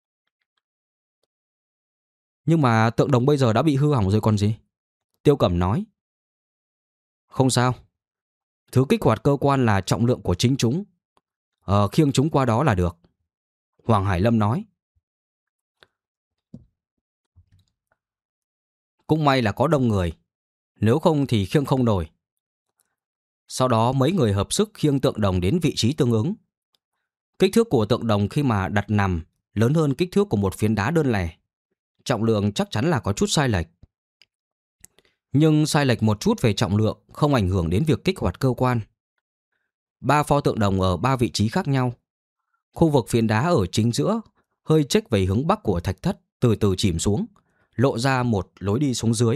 Nhưng mà tượng đồng bây giờ đã bị hư hỏng rồi còn gì? Tiêu Cẩm nói. Không sao. Thứ kích hoạt cơ quan là trọng lượng của chính chúng. Khiêng chúng qua đó là được. Hoàng Hải Lâm nói. Cũng may là có đông người, nếu không thì khiêng không nổi. Sau đó mấy người hợp sức khiêng tượng đồng đến vị trí tương ứng. Kích thước của tượng đồng khi mà đặt nằm lớn hơn kích thước của một phiến đá đơn lẻ. Trọng lượng chắc chắn là có chút sai lệch. Nhưng sai lệch một chút về trọng lượng không ảnh hưởng đến việc kích hoạt cơ quan. 3 pho tượng đồng ở 3 vị trí khác nhau. Khu vực phiến đá ở chính giữa hơi chếch về hướng bắc của thạch thất từ từ chìm xuống, lộ ra một lối đi xuống dưới.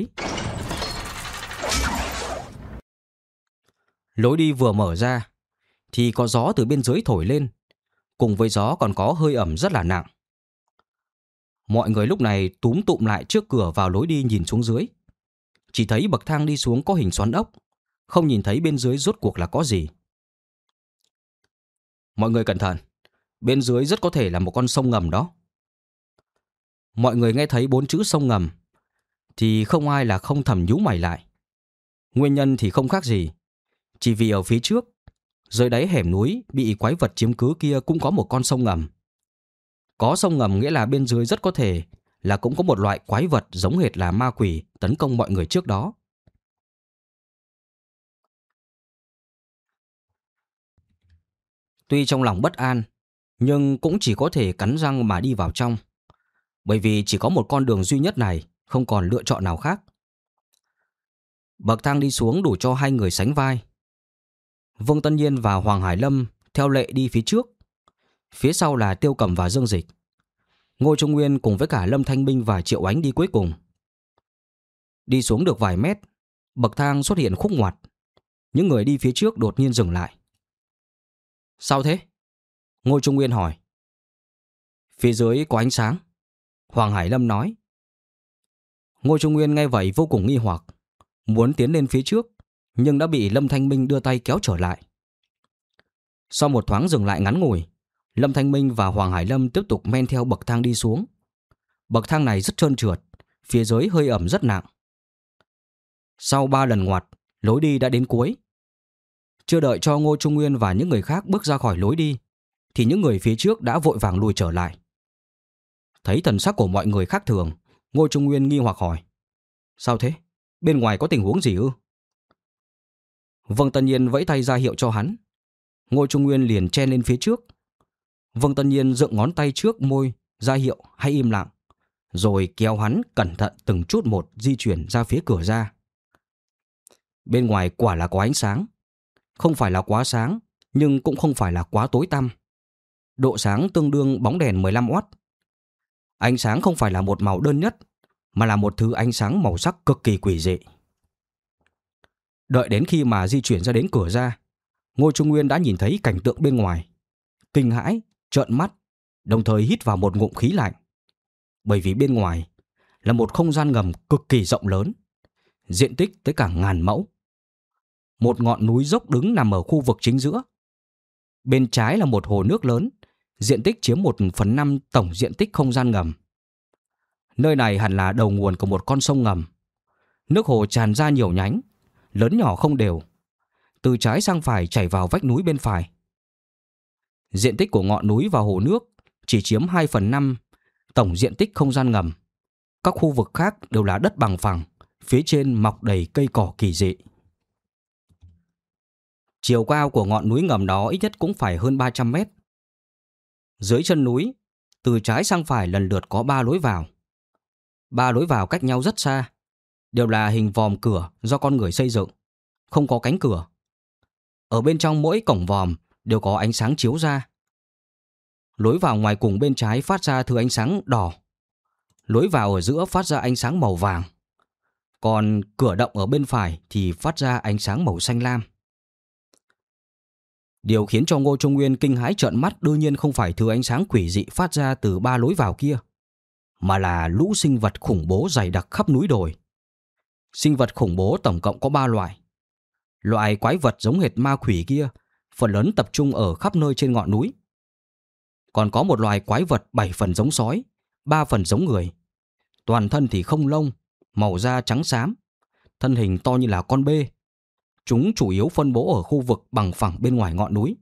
Lối đi vừa mở ra thì có gió từ bên dưới thổi lên, cùng với gió còn có hơi ẩm rất là nặng. Mọi người lúc này túm tụm lại trước cửa vào lối đi nhìn xuống dưới. Chỉ thấy bậc thang đi xuống có hình xoắn ốc, không nhìn thấy bên dưới rốt cuộc là có gì. Mọi người cẩn thận, bên dưới rất có thể là một con sông ngầm đó. Mọi người nghe thấy 4 chữ sông ngầm thì không ai là không thầm nhíu mày lại. Nguyên nhân thì không khác gì, chỉ vì ở phía trước, dưới đáy hẻm núi bị quái vật chiếm cứ kia cũng có một con sông ngầm. Có sông ngầm nghĩa là bên dưới rất có thể là cũng có một loại quái vật giống hệt là ma quỷ tấn công mọi người trước đó. Tuy trong lòng bất an, nhưng cũng chỉ có thể cắn răng mà đi vào trong. Bởi vì chỉ có một con đường duy nhất này, không còn lựa chọn nào khác. Bậc thang đi xuống đủ cho 2 người sánh vai. Vương Tân Nhiên và Hoàng Hải Lâm theo lệ đi phía trước. Phía sau là Tiêu Cẩm và Dương Dịch. Ngô Trung Nguyên cùng với cả Lâm Thanh Minh và Triệu Ánh đi cuối cùng. Đi xuống được vài mét, bậc thang xuất hiện khúc ngoặt. Những người đi phía trước đột nhiên dừng lại. Sao thế? Ngô Trung Nguyên hỏi. Phía dưới có ánh sáng, Hoàng Hải Lâm nói. Ngô Trung Nguyên nghe vậy vô cùng nghi hoặc, muốn tiến lên phía trước, nhưng đã bị Lâm Thanh Minh đưa tay kéo trở lại. Sau một thoáng dừng lại ngắn ngủi, Lâm Thanh Minh và Hoàng Hải Lâm tiếp tục men theo bậc thang đi xuống. Bậc thang này rất trơn trượt, phía dưới hơi ẩm rất nặng. Sau 3 lần ngoặt, lối đi đã đến cuối. Chưa đợi cho Ngô Trung Nguyên và những người khác bước ra khỏi lối đi, thì những người phía trước đã vội vàng lùi trở lại. Thấy thần sắc của mọi người khác thường, Ngô Trung Nguyên nghi hoặc hỏi. Sao thế? Bên ngoài có tình huống gì ư? Vâng Tân Nhiên vẫy tay ra hiệu cho hắn. Ngô Trung Nguyên liền chen lên phía trước. Vâng Tân Nhiên dựng ngón tay trước môi ra hiệu hãy im lặng, rồi kéo hắn cẩn thận từng chút một di chuyển ra phía cửa ra. Bên ngoài quả là có ánh sáng. Không phải là quá sáng, nhưng cũng không phải là quá tối tăm. Độ sáng tương đương bóng đèn 15W. Ánh sáng không phải là một màu đơn nhất, mà là một thứ ánh sáng màu sắc cực kỳ quỷ dị. Đợi đến khi mà di chuyển ra đến cửa ra, Ngô Trung Nguyên đã nhìn thấy cảnh tượng bên ngoài. Kinh hãi, trợn mắt, đồng thời hít vào một ngụm khí lạnh. Bởi vì bên ngoài là một không gian ngầm cực kỳ rộng lớn, diện tích tới cả 1000 mẫu. Một ngọn núi dốc đứng nằm ở khu vực chính giữa. Bên trái là một hồ nước lớn, diện tích chiếm 1/5 tổng diện tích không gian ngầm. Nơi này hẳn là đầu nguồn của một con sông ngầm. Nước hồ tràn ra nhiều nhánh, lớn nhỏ không đều, từ trái sang phải chảy vào vách núi bên phải. Diện tích của ngọn núi và hồ nước chỉ chiếm 2/5 tổng diện tích không gian ngầm. Các khu vực khác đều là đất bằng phẳng, phía trên mọc đầy cây cỏ kỳ dị. Chiều cao của ngọn núi ngầm đó ít nhất cũng phải hơn 300 mét. Dưới chân núi, từ trái sang phải lần lượt có 3 lối vào. 3 lối vào cách nhau rất xa, đều là hình vòm cửa do con người xây dựng, không có cánh cửa. Ở bên trong mỗi cổng vòm đều có ánh sáng chiếu ra. Lối vào ngoài cùng bên trái phát ra thứ ánh sáng đỏ. Lối vào ở giữa phát ra ánh sáng màu vàng. Còn cửa động ở bên phải thì phát ra ánh sáng màu xanh lam. Điều khiến cho Ngô Trung Nguyên kinh hãi trợn mắt đương nhiên không phải thứ ánh sáng quỷ dị phát ra từ 3 lối vào kia, mà là lũ sinh vật khủng bố dày đặc khắp núi đồi. Sinh vật khủng bố tổng cộng có 3 loại. Loại quái vật giống hệt ma quỷ kia phần lớn tập trung ở khắp nơi trên ngọn núi. Còn có một loài quái vật 7 phần giống sói, 3 phần giống người. Toàn thân thì không lông, màu da trắng xám, thân hình to như là con bê. Chúng chủ yếu phân bố ở khu vực bằng phẳng bên ngoài ngọn núi.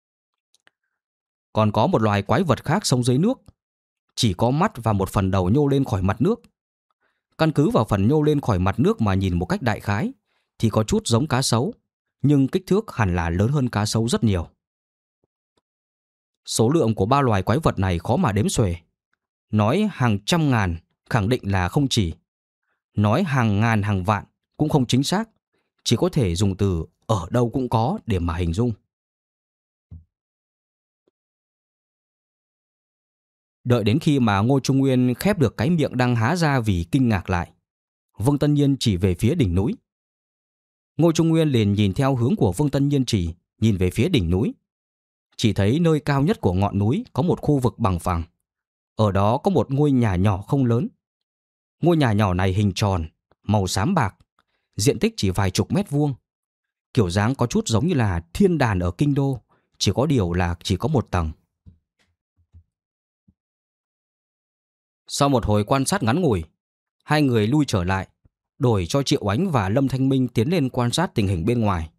Còn có một loài quái vật khác sống dưới nước, chỉ có mắt và một phần đầu nhô lên khỏi mặt nước. Căn cứ vào phần nhô lên khỏi mặt nước mà nhìn một cách đại khái thì có chút giống cá sấu, nhưng kích thước hẳn là lớn hơn cá sấu rất nhiều. Số lượng của 3 loài quái vật này khó mà đếm xuể. Nói hàng trăm ngàn khẳng định là không chỉ. Nói hàng ngàn hàng vạn cũng không chính xác, chỉ có thể dùng từ ở đâu cũng có để mà hình dung. Đợi đến khi mà Ngô Trung Nguyên khép được cái miệng đang há ra vì kinh ngạc lại, Vương Tân Nhiên chỉ về phía đỉnh núi. Ngô Trung Nguyên liền nhìn theo hướng của Vương Tân Nhiên chỉ, nhìn về phía đỉnh núi. Chỉ thấy nơi cao nhất của ngọn núi có một khu vực bằng phẳng. Ở đó có một ngôi nhà nhỏ không lớn. Ngôi nhà nhỏ này hình tròn, màu xám bạc, diện tích chỉ vài chục mét vuông. Kiểu dáng có chút giống như là thiên đàn ở kinh đô, chỉ có điều là chỉ có một tầng. Sau một hồi quan sát ngắn ngủi, hai người lui trở lại, đổi cho Triệu Ánh và Lâm Thanh Minh tiến lên quan sát tình hình bên ngoài.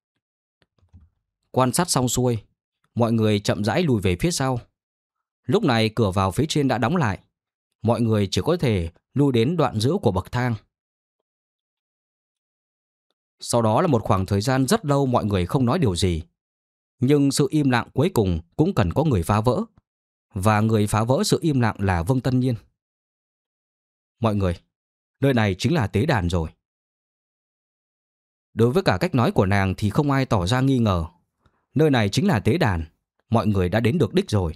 Quan sát xong xuôi, mọi người chậm rãi lùi về phía sau. Lúc này cửa vào phía trên đã đóng lại, mọi người chỉ có thể lui đến đoạn giữa của bậc thang. Sau đó là một khoảng thời gian rất lâu mọi người không nói điều gì. Nhưng sự im lặng cuối cùng cũng cần có người phá vỡ. Và người phá vỡ sự im lặng là Vương Tân Nhiên. Mọi người, nơi này chính là tế đàn rồi. Đối với cả cách nói của nàng thì không ai tỏ ra nghi ngờ. Nơi này chính là tế đàn, mọi người đã đến được đích rồi.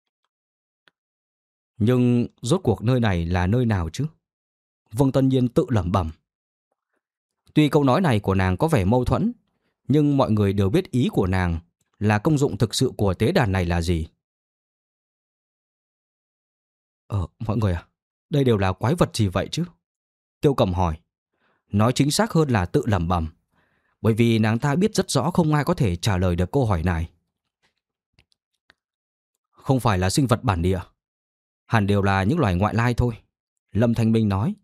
Nhưng rốt cuộc nơi này là nơi nào chứ? Vương Tân Nhiên tự lẩm bẩm. Tuy câu nói này của nàng có vẻ mâu thuẫn, nhưng mọi người đều biết ý của nàng là công dụng thực sự của tế đàn này là gì. Mọi người à, đây đều là quái vật gì vậy chứ? Tiêu Cầm hỏi. Nói chính xác hơn là tự lẩm bẩm, bởi vì nàng ta biết rất rõ không ai có thể trả lời được câu hỏi này. Không phải là sinh vật bản địa, hẳn đều là những loài ngoại lai thôi, Lâm Thanh Minh nói.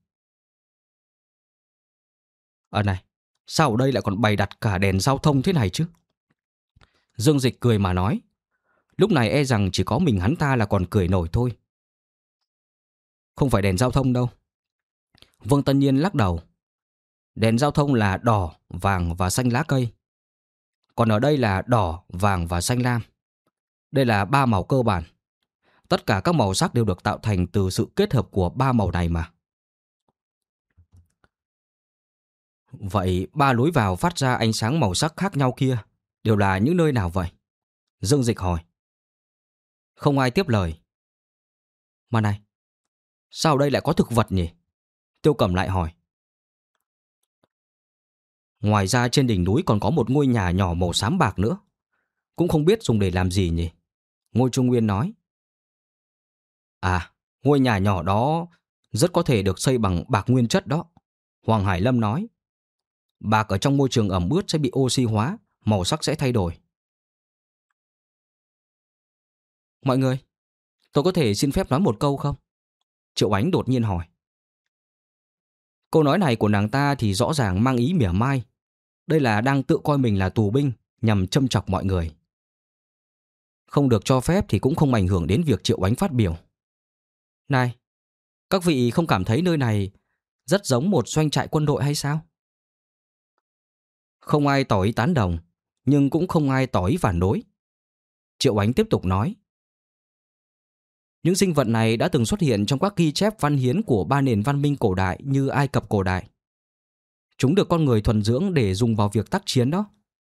Này, sao ở đây lại còn bày đặt cả đèn giao thông thế này chứ? Dương Dịch cười mà nói. Lúc này e rằng chỉ có mình hắn ta là còn cười nổi thôi. Không phải đèn giao thông đâu. Vương Tân Nhiên lắc đầu. Đèn giao thông là đỏ, vàng và xanh lá cây. Còn ở đây là đỏ, vàng và xanh lam. Đây là ba màu cơ bản. Tất cả các màu sắc đều được tạo thành từ sự kết hợp của ba màu này mà. Vậy ba lối vào phát ra ánh sáng màu sắc khác nhau kia đều là những nơi nào vậy? Dương Dịch hỏi. Không ai tiếp lời. Mà này, sao đây lại có thực vật nhỉ? Tiêu Cẩm lại hỏi. Ngoài ra trên đỉnh núi còn có một ngôi nhà nhỏ màu xám bạc nữa. Cũng không biết dùng để làm gì nhỉ? Ngô Trung Nguyên nói. À, ngôi nhà nhỏ đó rất có thể được xây bằng bạc nguyên chất đó. Hoàng Hải Lâm nói. Bạc ở trong môi trường ẩm ướt sẽ bị oxy hóa, màu sắc sẽ thay đổi. Mọi người, tôi có thể xin phép nói một câu không? Triệu Ánh đột nhiên hỏi. Câu nói này của nàng ta thì rõ ràng mang ý mỉa mai. Đây là đang tự coi mình là tù binh nhằm châm chọc mọi người. Không được cho phép thì cũng không ảnh hưởng đến việc Triệu Ánh phát biểu. Này, các vị không cảm thấy nơi này rất giống một doanh trại quân đội hay sao? Không ai tỏ ý tán đồng, nhưng cũng không ai tỏ ý phản đối. Triệu Ánh tiếp tục nói. Những sinh vật này đã từng xuất hiện trong các ghi chép văn hiến của ba nền văn minh cổ đại như Ai Cập cổ đại. Chúng được con người thuần dưỡng để dùng vào việc tác chiến đó.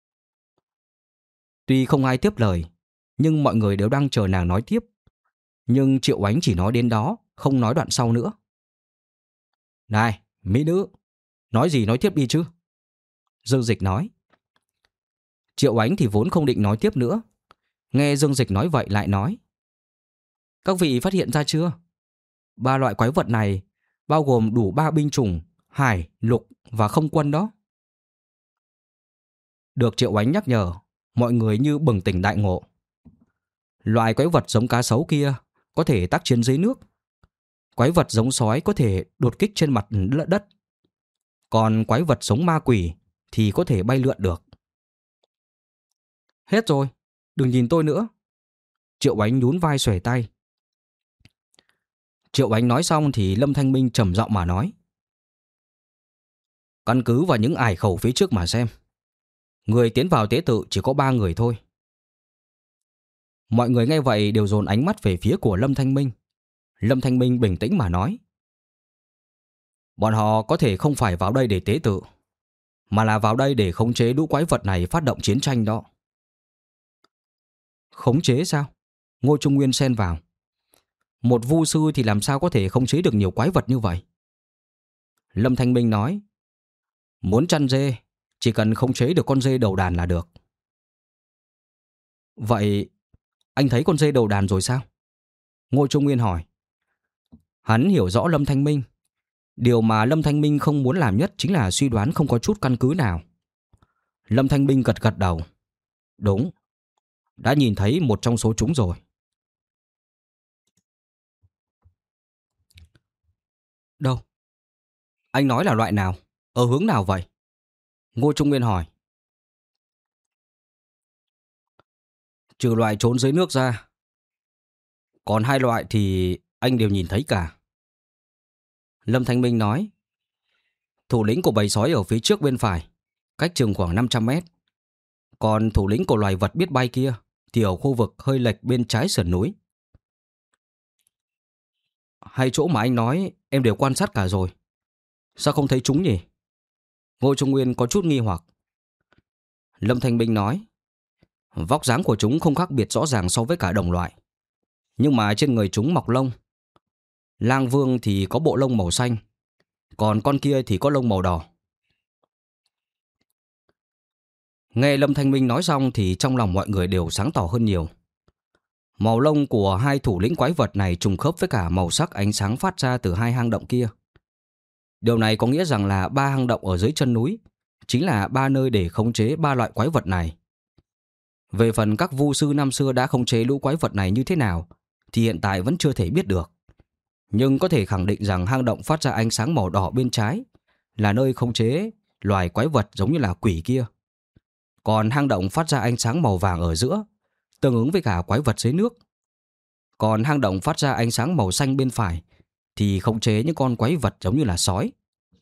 Tuy không ai tiếp lời, nhưng mọi người đều đang chờ nàng nói tiếp. Nhưng Triệu Ánh chỉ nói đến đó, không nói đoạn sau nữa. Này, mỹ nữ, nói gì nói tiếp đi chứ. Dương Dịch nói. Triệu Ánh thì vốn không định nói tiếp nữa. Nghe Dương Dịch nói vậy lại nói. Các vị phát hiện ra chưa? Ba loại quái vật này bao gồm đủ ba binh chủng hải, lục và không quân đó. Được Triệu Ánh nhắc nhở, mọi người như bừng tỉnh đại ngộ. Loại quái vật giống cá sấu kia có thể tác chiến dưới nước. Quái vật giống sói có thể đột kích trên mặt đất. Còn quái vật giống ma quỷ thì có thể bay lượn được. Hết rồi, đừng nhìn tôi nữa. Triệu Ánh nhún vai xuề tay. Triệu Ánh nói xong thì Lâm Thanh Minh trầm giọng mà nói. Căn cứ vào những ải khẩu phía trước mà xem. Người tiến vào tế tự chỉ có 3 người thôi. Mọi người nghe vậy đều dồn ánh mắt về phía của Lâm Thanh Minh. Lâm Thanh Minh bình tĩnh mà nói. Bọn họ có thể không phải vào đây để tế tự, mà là vào đây để khống chế lũ quái vật này phát động chiến tranh đó. Khống chế sao? Ngô Trung Nguyên xen vào. Một vu sư thì làm sao có thể khống chế được nhiều quái vật như vậy? Lâm Thanh Minh nói. Muốn chăn dê, chỉ cần khống chế được con dê đầu đàn là được. Vậy anh thấy con dê đầu đàn rồi sao? Ngô Trung Nguyên hỏi. Hắn hiểu rõ Lâm Thanh Minh. Điều mà Lâm Thanh Minh không muốn làm nhất chính là suy đoán không có chút căn cứ nào. Lâm Thanh Minh gật gật đầu. Đúng, đã nhìn thấy một trong số chúng rồi. Đâu? Anh nói là loại nào? Ở hướng nào vậy? Ngô Trung Nguyên hỏi. Trừ loại trốn dưới nước ra, còn 2 loại thì anh đều nhìn thấy cả. Lâm Thanh Minh nói. Thủ lĩnh của bầy sói ở phía trước bên phải, cách chừng khoảng 500 mét. Còn thủ lĩnh của loài vật biết bay kia thì ở khu vực hơi lệch bên trái sườn núi. 2 chỗ mà anh nói em đều quan sát cả rồi. Sao không thấy chúng nhỉ? Ngô Trung Nguyên có chút nghi hoặc. Lâm Thanh Minh nói. Vóc dáng của chúng không khác biệt rõ ràng so với cả đồng loại. Nhưng mà trên người chúng mọc lông. Lang Vương thì có bộ lông màu xanh, còn con kia thì có lông màu đỏ. Nghe Lâm Thanh Minh nói xong thì trong lòng mọi người đều sáng tỏ hơn nhiều. Màu lông của 2 thủ lĩnh quái vật này trùng khớp với cả màu sắc ánh sáng phát ra từ 2 hang động kia. Điều này có nghĩa rằng là 3 hang động ở dưới chân núi chính là 3 nơi để khống chế 3 loại quái vật này. Về phần các vu sư năm xưa đã khống chế lũ quái vật này như thế nào thì hiện tại vẫn chưa thể biết được. Nhưng có thể khẳng định rằng hang động phát ra ánh sáng màu đỏ bên trái là nơi khống chế loài quái vật giống như là quỷ kia. Còn hang động phát ra ánh sáng màu vàng ở giữa tương ứng với cả quái vật dưới nước. Còn hang động phát ra ánh sáng màu xanh bên phải thì khống chế những con quái vật giống như là sói.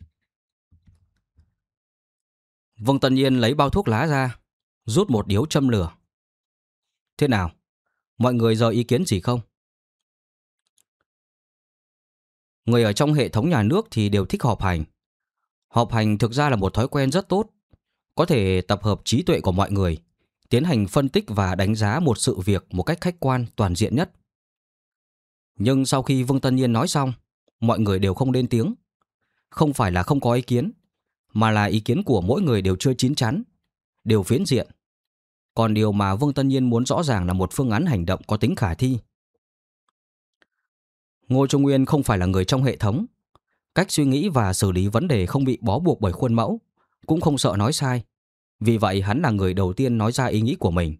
Vương Tân Nhiên lấy bao thuốc lá ra, rút một điếu châm lửa. Thế nào? Mọi người giờ ý kiến gì không? Người ở trong hệ thống nhà nước thì đều thích họp hành. Họp hành thực ra là một thói quen rất tốt, có thể tập hợp trí tuệ của mọi người, tiến hành phân tích và đánh giá một sự việc một cách khách quan, toàn diện nhất. Nhưng sau khi Vương Tân Nhiên nói xong, mọi người đều không lên tiếng. Không phải là không có ý kiến, mà là ý kiến của mỗi người đều chưa chín chắn, đều phiến diện. Còn điều mà Vương Tân Nhiên muốn rõ ràng là một phương án hành động có tính khả thi. Ngô Trung Nguyên không phải là người trong hệ thống. Cách suy nghĩ và xử lý vấn đề không bị bó buộc bởi khuôn mẫu, cũng không sợ nói sai. Vì vậy hắn là người đầu tiên nói ra ý nghĩ của mình.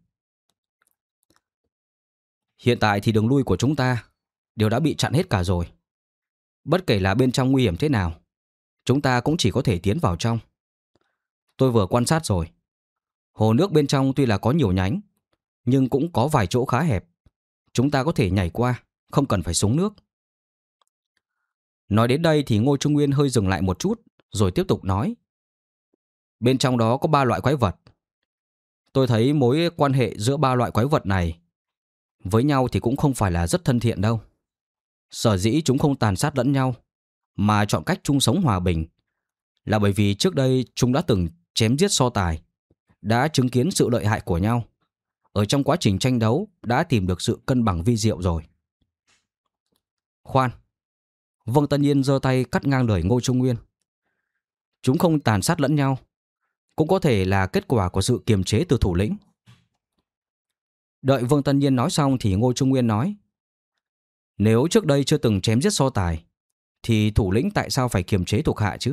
Hiện tại thì đường lui của chúng ta đều đã bị chặn hết cả rồi. Bất kể là bên trong nguy hiểm thế nào, chúng ta cũng chỉ có thể tiến vào trong. Tôi vừa quan sát rồi. Hồ nước bên trong tuy là có nhiều nhánh, nhưng cũng có vài chỗ khá hẹp. Chúng ta có thể nhảy qua, không cần phải xuống nước. Nói đến đây thì Ngô Trung Nguyên hơi dừng lại một chút, rồi tiếp tục nói. Bên trong đó có 3 loại quái vật. Tôi thấy mối quan hệ giữa 3 loại quái vật này với nhau thì cũng không phải là rất thân thiện đâu. Sở dĩ chúng không tàn sát lẫn nhau, mà chọn cách chung sống hòa bình, là bởi vì trước đây chúng đã từng chém giết so tài, đã chứng kiến sự lợi hại của nhau. Ở trong quá trình tranh đấu đã tìm được sự cân bằng vi diệu rồi. Khoan! Vương Tân Nhiên giơ tay cắt ngang lời Ngô Trung Nguyên. Chúng không tàn sát lẫn nhau, cũng có thể là kết quả của sự kiềm chế từ thủ lĩnh. Đợi Vương Tân Nhiên nói xong thì Ngô Trung Nguyên nói. Nếu trước đây chưa từng chém giết so tài, thì thủ lĩnh tại sao phải kiềm chế thuộc hạ chứ?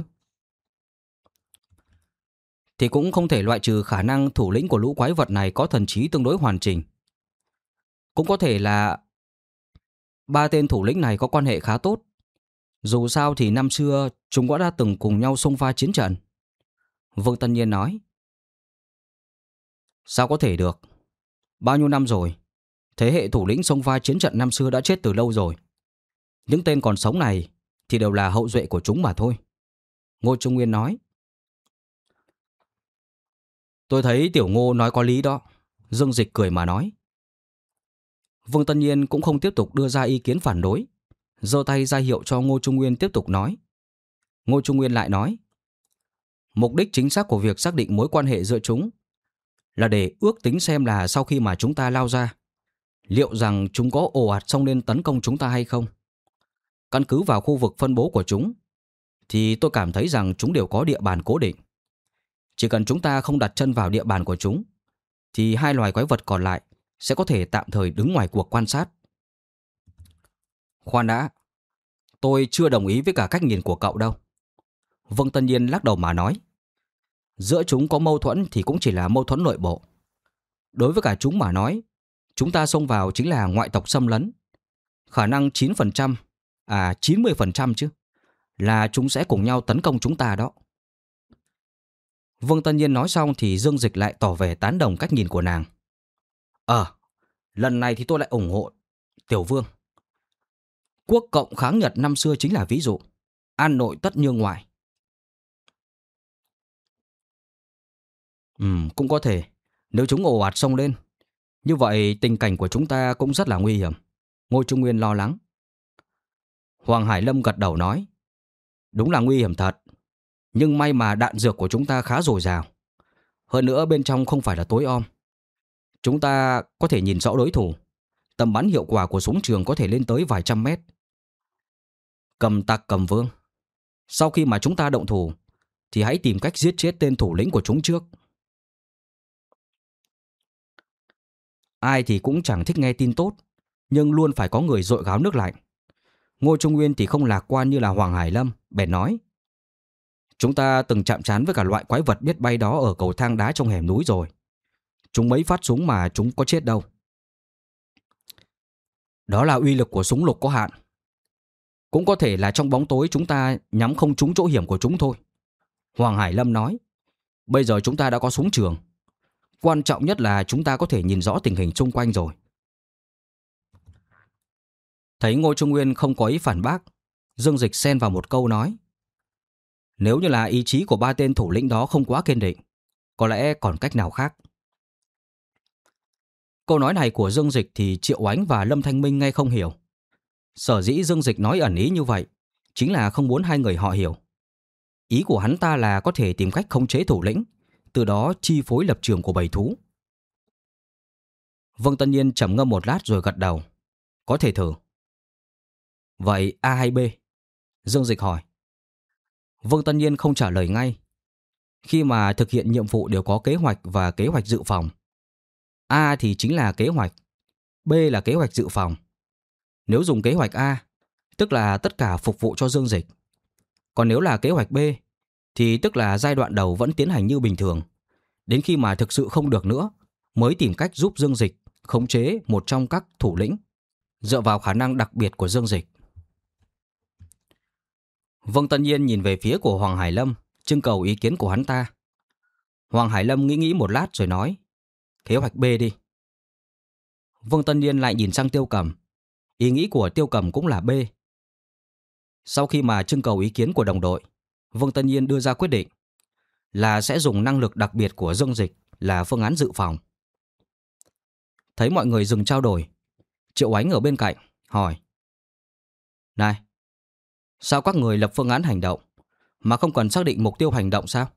Thì cũng không thể loại trừ khả năng thủ lĩnh của lũ quái vật này có thần trí tương đối hoàn chỉnh. Cũng có thể là 3 tên thủ lĩnh này có quan hệ khá tốt. Dù sao thì năm xưa chúng đã từng cùng nhau xông pha chiến trận. Vương Tân Nhiên nói. Sao có thể được? Bao nhiêu năm rồi, thế hệ thủ lĩnh xông pha chiến trận năm xưa đã chết từ lâu rồi. Những tên còn sống này thì đều là hậu duệ của chúng mà thôi. Ngô Trung Nguyên nói. Tôi thấy Tiểu Ngô nói có lý đó. Dương Dịch cười mà nói. Vương Tân Nhiên cũng không tiếp tục đưa ra ý kiến phản đối, giơ tay ra hiệu cho Ngô Trung Nguyên tiếp tục nói. Ngô Trung Nguyên lại nói. Mục đích chính xác của việc xác định mối quan hệ giữa chúng là để ước tính xem là sau khi mà chúng ta lao ra, liệu rằng chúng có ồ ạt xông lên tấn công chúng ta hay không. Căn cứ vào khu vực phân bố của chúng, thì tôi cảm thấy rằng chúng đều có địa bàn cố định. Chỉ cần chúng ta không đặt chân vào địa bàn của chúng, thì 2 loài quái vật còn lại sẽ có thể tạm thời đứng ngoài cuộc quan sát. Khoan đã, tôi chưa đồng ý với cả cách nhìn của cậu đâu. Vương Tân Nhiên lắc đầu mà nói. Giữa chúng có mâu thuẫn thì cũng chỉ là mâu thuẫn nội bộ. Đối với cả chúng mà nói, chúng ta xông vào chính là ngoại tộc xâm lấn. Khả năng 9%, 90% chứ, là chúng sẽ cùng nhau tấn công chúng ta đó. Vương Tân Nhiên nói xong thì Dương Dịch lại tỏ vẻ tán đồng cách nhìn của nàng. Lần này thì tôi lại ủng hộ Tiểu Vương. Quốc cộng kháng Nhật năm xưa chính là ví dụ. An nội tất nhương ngoại. Cũng có thể. Nếu chúng ồ ạt xông lên, như vậy tình cảnh của chúng ta cũng rất là nguy hiểm. Ngô Trung Nguyên lo lắng. Hoàng Hải Lâm gật đầu nói. Đúng là nguy hiểm thật, nhưng may mà đạn dược của chúng ta khá dồi dào. Hơn nữa bên trong không phải là tối om. Chúng ta có thể nhìn rõ đối thủ. Tầm bắn hiệu quả của súng trường có thể lên tới vài trăm mét. Cầm tặc cầm vương. Sau khi mà chúng ta động thủ, thì hãy tìm cách giết chết tên thủ lĩnh của chúng trước. Ai thì cũng chẳng thích nghe tin tốt, nhưng luôn phải có người dội gáo nước lạnh. Ngô Trung Nguyên thì không lạc quan như là Hoàng Hải Lâm, bèn nói. Chúng ta từng chạm trán với cả loại quái vật biết bay đó ở cầu thang đá trong hẻm núi rồi. Chúng mấy phát súng mà chúng có chết đâu. Đó là uy lực của súng lục có hạn. Cũng có thể là trong bóng tối chúng ta nhắm không trúng chỗ hiểm của chúng thôi. Hoàng Hải Lâm nói. Bây giờ chúng ta đã có súng trường. Quan trọng nhất là chúng ta có thể nhìn rõ tình hình xung quanh rồi. Thấy Ngô Trung Nguyên không có ý phản bác, Dương Dịch xen vào một câu nói: nếu như là ý chí của ba tên thủ lĩnh đó không quá kiên định, có lẽ còn cách nào khác. Câu nói này của Dương Dịch thì Triệu Ánh và Lâm Thanh Minh nghe không hiểu. Sở dĩ Dương Dịch nói ẩn ý như vậy chính là không muốn hai người họ hiểu. Ý của hắn ta là có thể tìm cách khống chế thủ lĩnh, từ đó chi phối lập trường của bầy thú. Vương Tân Nhiên trầm ngâm một lát rồi gật đầu: có thể thử. Vậy A hay B? Dương Dịch hỏi. Vương Tân Nhiên không trả lời ngay. Khi mà thực hiện nhiệm vụ đều có kế hoạch và kế hoạch dự phòng. A thì chính là kế hoạch, B là kế hoạch dự phòng. Nếu dùng kế hoạch A, tức là tất cả phục vụ cho Dương Dịch. Còn nếu là kế hoạch B, thì tức là giai đoạn đầu vẫn tiến hành như bình thường. Đến khi mà thực sự không được nữa, mới tìm cách giúp Dương Dịch khống chế một trong các thủ lĩnh, dựa vào khả năng đặc biệt của Dương Dịch. Vương Tân Nhiên nhìn về phía của Hoàng Hải Lâm, trưng cầu ý kiến của hắn ta. Hoàng Hải Lâm nghĩ một lát rồi nói: kế hoạch B đi. Vương Tân Nhiên lại nhìn sang Tiêu Cầm. Ý nghĩ của Tiêu Cầm cũng là B. Sau khi mà trưng cầu ý kiến của đồng đội, Vương Tân Nhiên đưa ra quyết định là sẽ dùng năng lực đặc biệt của Dương Dịch là phương án dự phòng. Thấy mọi người dừng trao đổi, Triệu Ánh ở bên cạnh hỏi: này, sao các người lập phương án hành động mà không cần xác định mục tiêu hành động sao?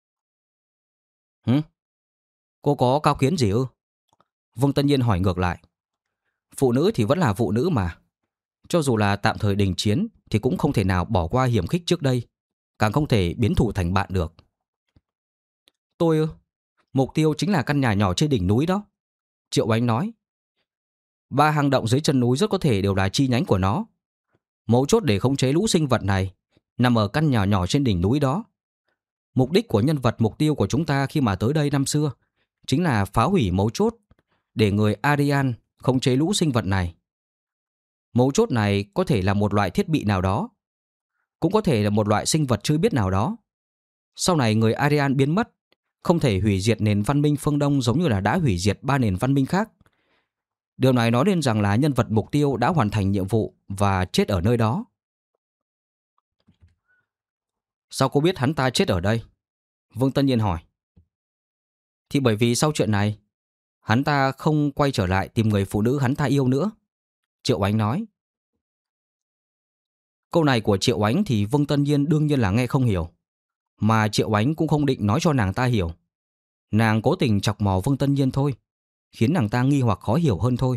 Cô có cao kiến gì ư? Vương Tân Nhiên hỏi ngược lại. Phụ nữ thì vẫn là phụ nữ mà. Cho dù là tạm thời đình chiến thì cũng không thể nào bỏ qua hiểm khích trước đây, càng không thể biến thủ thành bạn được. Tôi ư? Mục tiêu chính là căn nhà nhỏ trên đỉnh núi đó. Triệu Ánh nói. 3 hang động dưới chân núi rất có thể đều là chi nhánh của nó. Mấu chốt để khống chế lũ sinh vật này nằm ở căn nhà nhỏ trên đỉnh núi đó. Mục đích của nhân vật mục tiêu của chúng ta khi mà tới đây năm xưa chính là phá hủy mấu chốt để người Aryan khống chế lũ sinh vật này. Mấu chốt này có thể là một loại thiết bị nào đó, cũng có thể là một loại sinh vật chưa biết nào đó. Sau này người Aryan biến mất, không thể hủy diệt nền văn minh phương Đông giống như là đã hủy diệt 3 nền văn minh khác. Điều này nói lên rằng là nhân vật mục tiêu đã hoàn thành nhiệm vụ và chết ở nơi đó. Sao cô biết hắn ta chết ở đây? Vương Tân Nhiên hỏi. Thì bởi vì sau chuyện này, hắn ta không quay trở lại tìm người phụ nữ hắn ta yêu nữa. Triệu Ánh nói. Câu này của Triệu Ánh thì Vương Tân Nhiên đương nhiên là nghe không hiểu. Mà Triệu Ánh cũng không định nói cho nàng ta hiểu. Nàng cố tình chọc mò Vương Tân Nhiên thôi, khiến nàng ta nghi hoặc khó hiểu hơn thôi.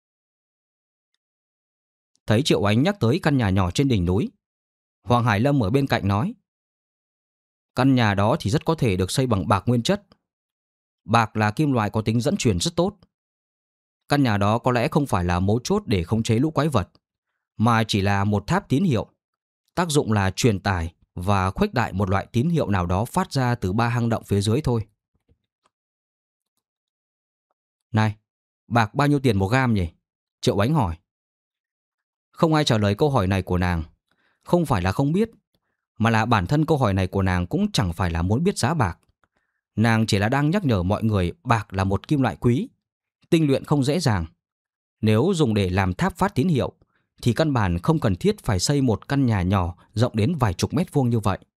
Thấy Triệu Ánh nhắc tới căn nhà nhỏ trên đỉnh núi, Hoàng Hải Lâm ở bên cạnh nói. Căn nhà đó thì rất có thể được xây bằng bạc nguyên chất. Bạc là kim loại có tính dẫn truyền rất tốt. Căn nhà đó có lẽ không phải là mấu chốt để khống chế lũ quái vật, mà chỉ là một tháp tín hiệu. Tác dụng là truyền tải và khuếch đại một loại tín hiệu nào đó phát ra từ 3 hang động phía dưới thôi. Này, bạc bao nhiêu tiền 1 gam nhỉ? Triệu Ánh hỏi. Không ai trả lời câu hỏi này của nàng. Không phải là không biết, mà là bản thân câu hỏi này của nàng cũng chẳng phải là muốn biết giá bạc. Nàng chỉ là đang nhắc nhở mọi người bạc là một kim loại quý, tinh luyện không dễ dàng. Nếu dùng để làm tháp phát tín hiệu thì căn bản không cần thiết phải xây một căn nhà nhỏ rộng đến vài chục mét vuông như vậy.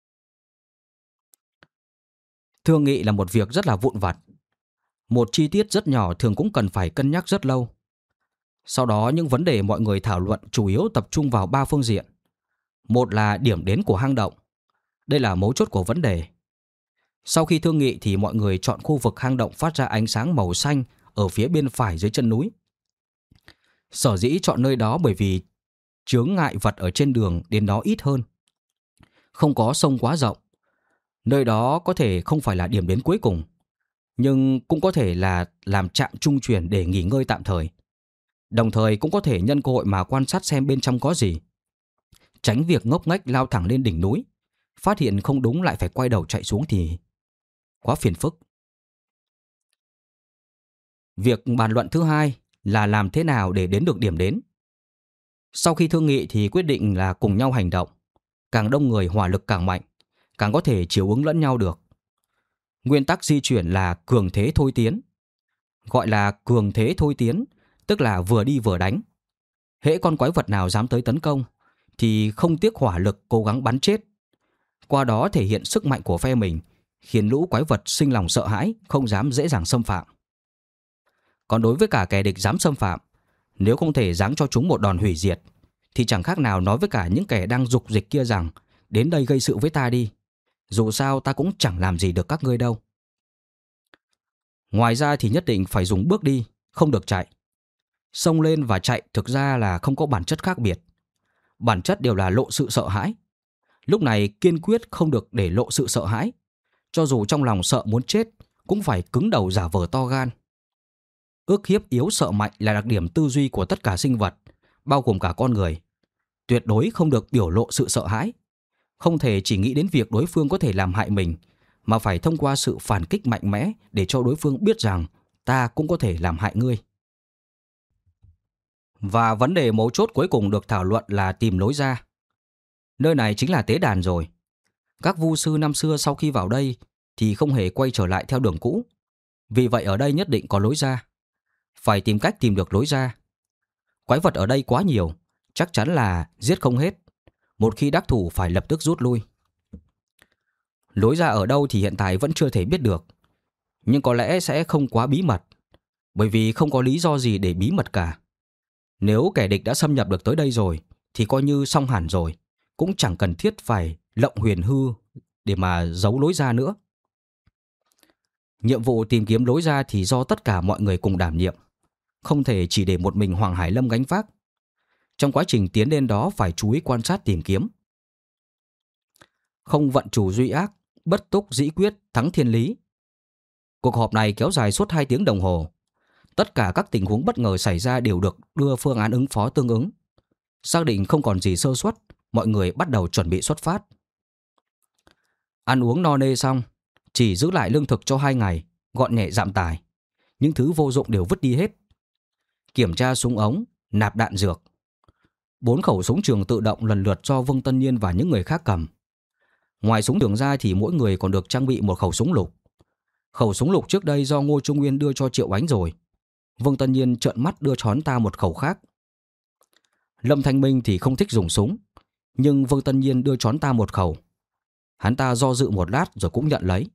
Thương nghị là một việc rất là vụn vặt. Một chi tiết rất nhỏ thường cũng cần phải cân nhắc rất lâu. Sau đó những vấn đề mọi người thảo luận chủ yếu tập trung vào 3 phương diện. Một là điểm đến của hang động. Đây là mấu chốt của vấn đề. Sau khi thương nghị thì mọi người chọn khu vực hang động phát ra ánh sáng màu xanh ở phía bên phải dưới chân núi. Sở dĩ chọn nơi đó bởi vì chướng ngại vật ở trên đường đến đó ít hơn. Không có sông quá rộng. Nơi đó có thể không phải là điểm đến cuối cùng, nhưng cũng có thể là làm trạm trung chuyển để nghỉ ngơi tạm thời. Đồng thời cũng có thể nhân cơ hội mà quan sát xem bên trong có gì. Tránh việc ngốc nghếch lao thẳng lên đỉnh núi, phát hiện không đúng lại phải quay đầu chạy xuống thì quá phiền phức. Việc bàn luận thứ hai là làm thế nào để đến được điểm đến. Sau khi thương nghị thì quyết định là cùng nhau hành động. Càng đông người hỏa lực càng mạnh, càng có thể chiếu ứng lẫn nhau được. Nguyên tắc di chuyển là cường thế thôi tiến. Gọi là cường thế thôi tiến, tức là vừa đi vừa đánh. Hễ con quái vật nào dám tới tấn công thì không tiếc hỏa lực cố gắng bắn chết. Qua đó thể hiện sức mạnh của phe mình, khiến lũ quái vật sinh lòng sợ hãi, không dám dễ dàng xâm phạm. Còn đối với cả kẻ địch dám xâm phạm, nếu không thể giáng cho chúng một đòn hủy diệt, thì chẳng khác nào nói với cả những kẻ đang dục dịch kia rằng đến đây gây sự với ta đi. Dù sao ta cũng chẳng làm gì được các ngươi đâu. Ngoài ra thì nhất định phải dùng bước đi, không được chạy. Xông lên và chạy thực ra là không có bản chất khác biệt. Bản chất đều là lộ sự sợ hãi. Lúc này kiên quyết không được để lộ sự sợ hãi. Cho dù trong lòng sợ muốn chết, cũng phải cứng đầu giả vờ to gan. Ức hiếp yếu sợ mạnh là đặc điểm tư duy của tất cả sinh vật, bao gồm cả con người. Tuyệt đối không được biểu lộ sự sợ hãi. Không thể chỉ nghĩ đến việc đối phương có thể làm hại mình, mà phải thông qua sự phản kích mạnh mẽ để cho đối phương biết rằng ta cũng có thể làm hại ngươi. Và vấn đề mấu chốt cuối cùng được thảo luận là tìm lối ra. Nơi này chính là tế đàn rồi. Các vu sư năm xưa sau khi vào đây thì không hề quay trở lại theo đường cũ. Vì vậy ở đây nhất định có lối ra. Phải tìm cách tìm được lối ra. Quái vật ở đây quá nhiều, chắc chắn là giết không hết. Một khi đắc thủ phải lập tức rút lui. Lối ra ở đâu thì hiện tại vẫn chưa thể biết được. Nhưng có lẽ sẽ không quá bí mật, bởi vì không có lý do gì để bí mật cả. Nếu kẻ địch đã xâm nhập được tới đây rồi thì coi như xong hẳn rồi, cũng chẳng cần thiết phải lộng huyền hư để mà giấu lối ra nữa. Nhiệm vụ tìm kiếm lối ra thì do tất cả mọi người cùng đảm nhiệm, không thể chỉ để một mình Hoàng Hải Lâm gánh vác. Trong quá trình tiến lên đó phải chú ý quan sát tìm kiếm. Không vận chủ duy ác, bất túc dĩ quyết, thắng thiên lý. Cuộc họp này kéo dài suốt 2 tiếng đồng hồ. Tất cả các tình huống bất ngờ xảy ra đều được đưa phương án ứng phó tương ứng. Xác định không còn gì sơ suất, mọi người bắt đầu chuẩn bị xuất phát. Ăn uống no nê xong, chỉ giữ lại lương thực cho 2 ngày, gọn nhẹ dạm tải. Những thứ vô dụng đều vứt đi hết. Kiểm tra súng ống, nạp đạn dược. 4 khẩu súng trường tự động lần lượt do Vương Tân Nhiên và những người khác cầm. Ngoài súng trường ra thì mỗi người còn được trang bị một khẩu súng lục. Khẩu súng lục trước đây do Ngô Trung Nguyên đưa cho Triệu Ánh rồi. Vương Tân Nhiên trợn mắt đưa cho hắn ta một khẩu khác. Lâm Thanh Minh thì không thích dùng súng, nhưng Vương Tân Nhiên đưa cho hắn ta một khẩu. Hắn ta do dự một lát rồi cũng nhận lấy.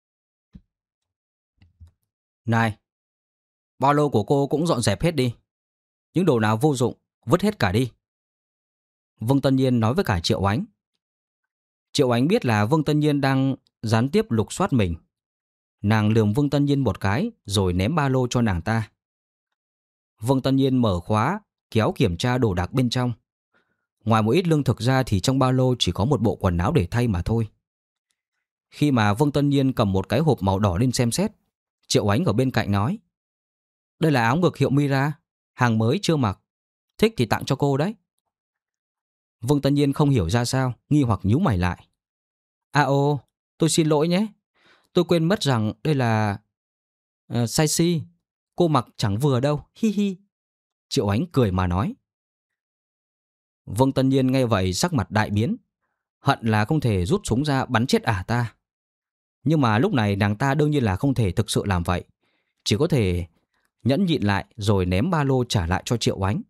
Này, ba lô của cô cũng dọn dẹp hết đi. Những đồ nào vô dụng, vứt hết cả đi. Vương Tân Nhiên nói với cả Triệu Ánh. Triệu Ánh biết là Vương Tân Nhiên đang gián tiếp lục soát mình. Nàng lườm Vương Tân Nhiên một cái rồi ném ba lô cho nàng ta. Vương Tân Nhiên mở khóa, kéo kiểm tra đồ đạc bên trong. Ngoài một ít lương thực ra thì trong ba lô chỉ có một bộ quần áo để thay mà thôi. Khi mà Vương Tân Nhiên cầm một cái hộp màu đỏ lên xem xét, Triệu Ánh ở bên cạnh nói: Đây là áo ngực hiệu Mira, hàng mới chưa mặc. Thích thì tặng cho cô đấy. Vương Tân Nhiên không hiểu ra sao, nghi hoặc nhíu mày lại. Ô, tôi xin lỗi nhé. Tôi quên mất rằng đây là size C. Cô mặc chẳng vừa đâu, hi hi. Triệu Ánh cười mà nói. Vương Tân Nhiên nghe vậy sắc mặt đại biến. Hận là không thể rút súng ra bắn chết ta. Nhưng mà lúc này nàng ta đương nhiên là không thể thực sự làm vậy. Chỉ có thể nhẫn nhịn lại rồi ném ba lô trả lại cho Triệu Ánh.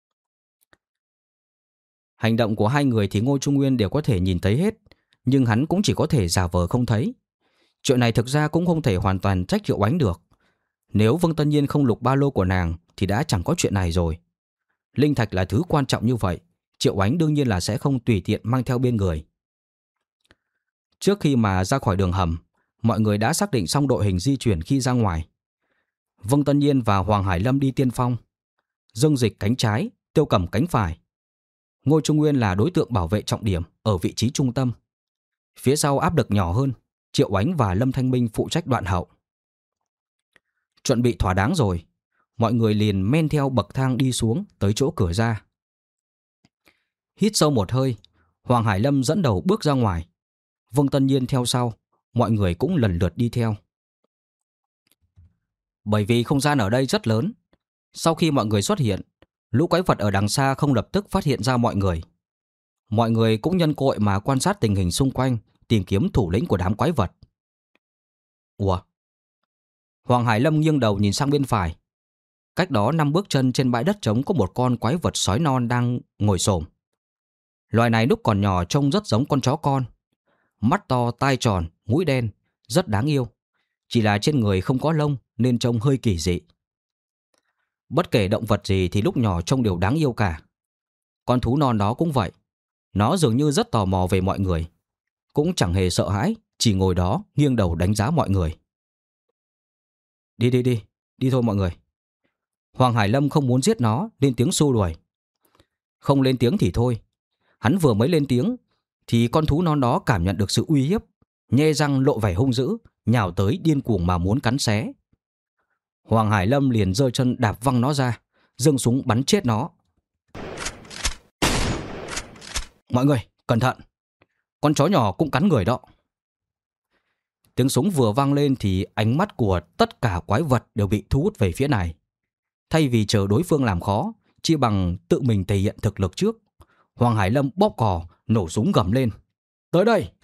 Hành động của hai người thì Ngô Trung Nguyên đều có thể nhìn thấy hết, nhưng hắn cũng chỉ có thể giả vờ không thấy. Chuyện này thực ra cũng không thể hoàn toàn trách Triệu Ánh được. Nếu Vương Tân Nhiên không lục ba lô của nàng thì đã chẳng có chuyện này rồi. Linh thạch là thứ quan trọng như vậy, Triệu Ánh đương nhiên là sẽ không tùy tiện mang theo bên người. Trước khi mà ra khỏi đường hầm, mọi người đã xác định xong đội hình di chuyển khi ra ngoài. Vương Tân Nhiên và Hoàng Hải Lâm đi tiên phong, Dương Dịch cánh trái, Tiêu Cẩm cánh phải. Ngô Trung Nguyên là đối tượng bảo vệ trọng điểm ở vị trí trung tâm. Phía sau áp lực nhỏ hơn, Triệu Ánh và Lâm Thanh Minh phụ trách đoạn hậu. Chuẩn bị thỏa đáng rồi, mọi người liền men theo bậc thang đi xuống tới chỗ cửa ra. Hít sâu một hơi, Hoàng Hải Lâm dẫn đầu bước ra ngoài. Vương Tân Nhiên theo sau, mọi người cũng lần lượt đi theo. Bởi vì không gian ở đây rất lớn, sau khi mọi người xuất hiện, lũ quái vật ở đằng xa không lập tức phát hiện ra mọi người. Mọi người cũng nhân cơ hội mà quan sát tình hình xung quanh, tìm kiếm thủ lĩnh của đám quái vật. Ủa? Hoàng Hải Lâm nghiêng đầu nhìn sang bên phải. Cách đó 5 bước chân trên bãi đất trống có một con quái vật sói non đang ngồi xổm. Loài này lúc còn nhỏ trông rất giống con chó con. Mắt to, tai tròn, mũi đen, rất đáng yêu. Chỉ là trên người không có lông nên trông hơi kỳ dị. Bất kể động vật gì thì lúc nhỏ trông đều đáng yêu cả. Con thú non đó cũng vậy. Nó dường như rất tò mò về mọi người. Cũng chẳng hề sợ hãi, chỉ ngồi đó nghiêng đầu đánh giá mọi người. Đi thôi mọi người. Hoàng Hải Lâm không muốn giết nó, lên tiếng xua đuổi. Không lên tiếng thì thôi. Hắn vừa mới lên tiếng thì con thú non đó cảm nhận được sự uy hiếp, nhe răng lộ vẻ hung dữ, nhào tới điên cuồng mà muốn cắn xé. Hoàng Hải Lâm liền giơ chân đạp văng nó ra, giương súng bắn chết nó. Mọi người, cẩn thận! Con chó nhỏ cũng cắn người đó. Tiếng súng vừa vang lên thì ánh mắt của tất cả quái vật đều bị thu hút về phía này. Thay vì chờ đối phương làm khó, chi bằng tự mình thể hiện thực lực trước, Hoàng Hải Lâm bóp cò, nổ súng gầm lên. Tới đây!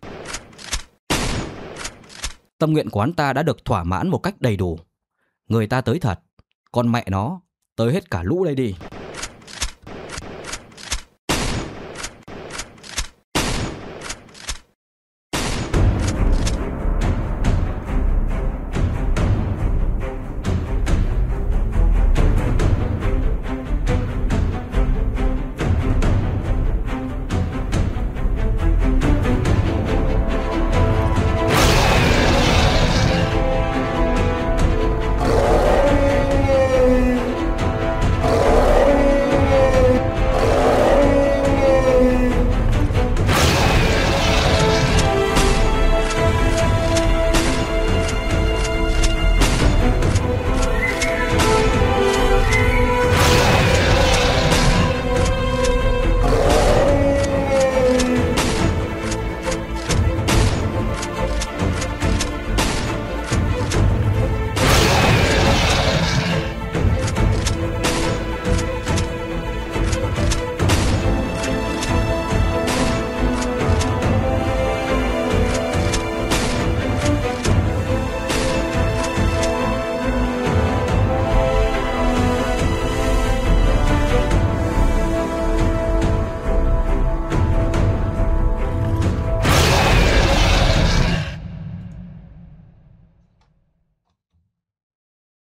Tâm nguyện của hắn ta đã được thỏa mãn một cách đầy đủ. Người ta tới thật, con mẹ nó, tới hết cả lũ đây đi.